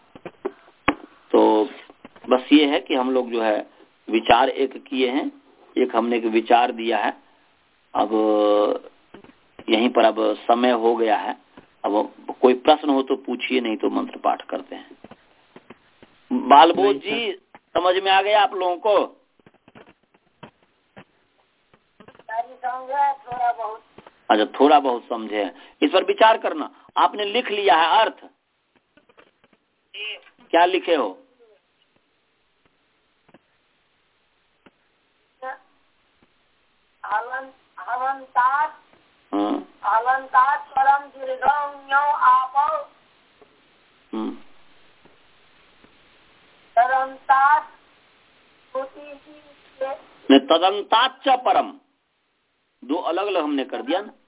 तो बस ये है कि हम लोग जो है विचार एक किए हैं, एक हमने एक विचार दिया है। अब यहीं पर अब समय हो गया है। अब कोई प्रश्न हो तो पूछिए, नहीं तो मंत्र पाठ करते हैं। बालबोध जी समझ में आ गया आप लोगों को? थोड़ा बहुत। अच्छा, थोड़ा बहुत समझे। इस पर विचार करना। आपने लिख लिया है अर्थ? क्या लिखे हो? अलंतात हाँ। अलंतात परम दीर्घं आपो तदंतात ने तदंताच्च परम, दो अलग अलग हमने कर दिया ना।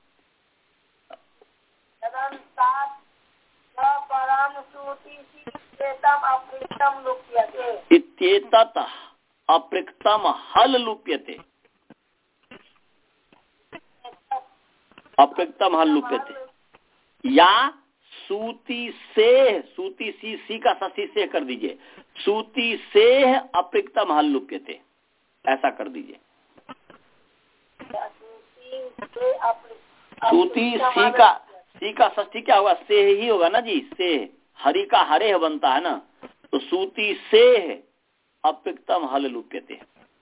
तदंतात परम सूतितम अपृक्तम लुप्यते। इत्येतत् अपृक्तम हल लुप्यते। अपृक्तम हल लुप्यते या सूती से, सूती सी, सी का ससी से कर दीजिए, सूती से अपृक्तम हल लुप्यते, ऐसा कर दीजिए। सूती सी का, सी का षष्ठी क्या होगा? से ही होगा ना जी। से हरि का हरे बनता है ना, तो सूती से अपृक्तम हल लुप्यते।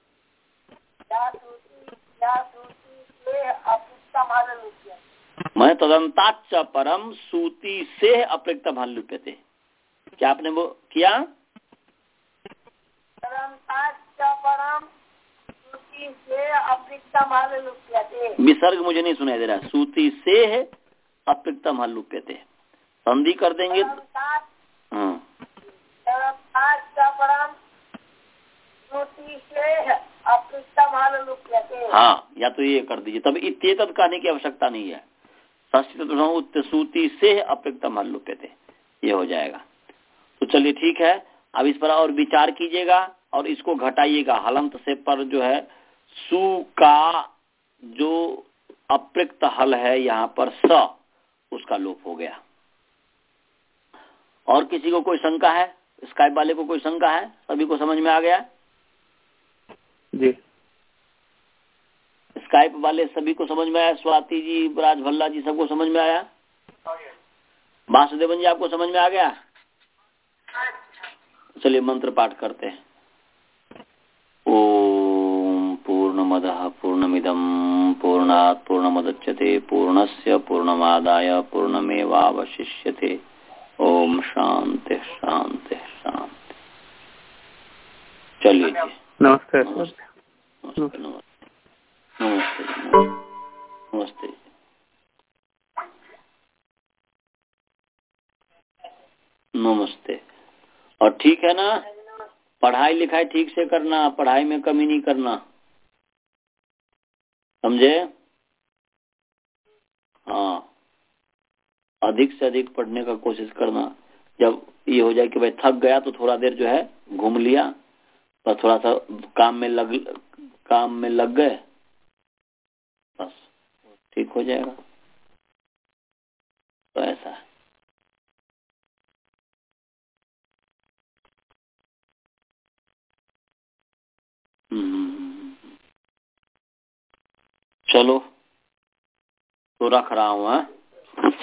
मैं तदंताच्च परम सूती से अपृक्तम हल लुप्यते। क्या आपने वो किया? तदंताच्च परम सूती से अपृक्तम हल लुप्यते। विसर्ग मुझे नहीं सुनाई दे रहा। सूती से है अपृक्तम हल लुप्यते, संधि कर देंगे। हाँ, हाँ, या तो ये कर दीजिए, तब इत्येतत् कहने की आवश्यकता नहीं है। सूती से अपृक्तम हल लुप्यते, ये हो जाएगा। तो चलिए ठीक है, अब इस पर और विचार कीजिएगा और इसको घटाइएगा। हलंत से पर जो है सु का जो अपृक्त हल है यहाँ पर स, उसका लोप हो गया। और किसी को कोई शंका है? स्काइप वाले को कोई शंका है? सभी को समझ में आ गया जी? स्काइप वाले सभी को समझ में आया? स्वाति जी, ब्राज भल्ला जी, सबको समझ में आया? वासुदेवन जी आपको समझ में आ गया? चलिए मंत्र पाठ करते हैं। ओम पूर्णमदः पूर्णमिदं पूर्णात् पूर्णमुदच्यते पूर्णस्य पूर्णमादाय पूर्णमेवावशिष्यते। ओम शांति शांति शांति। चलिए जी, नमस्ते नमस्ते नमस्ते नमस्ते नमस्ते। नमस्ते। और ठीक है ना, पढ़ाई लिखाई ठीक से करना, पढ़ाई में कमी नहीं करना, समझे? हाँ, अधिक से अधिक पढ़ने का कोशिश करना। जब ये हो जाए कि भाई थक गया तो थोड़ा देर जो है घूम लिया, और थोड़ा सा काम में लग काम में लग गए, बस ठीक हो जाएगा। तो ऐसा है। चलो तो रख रहा हूँ।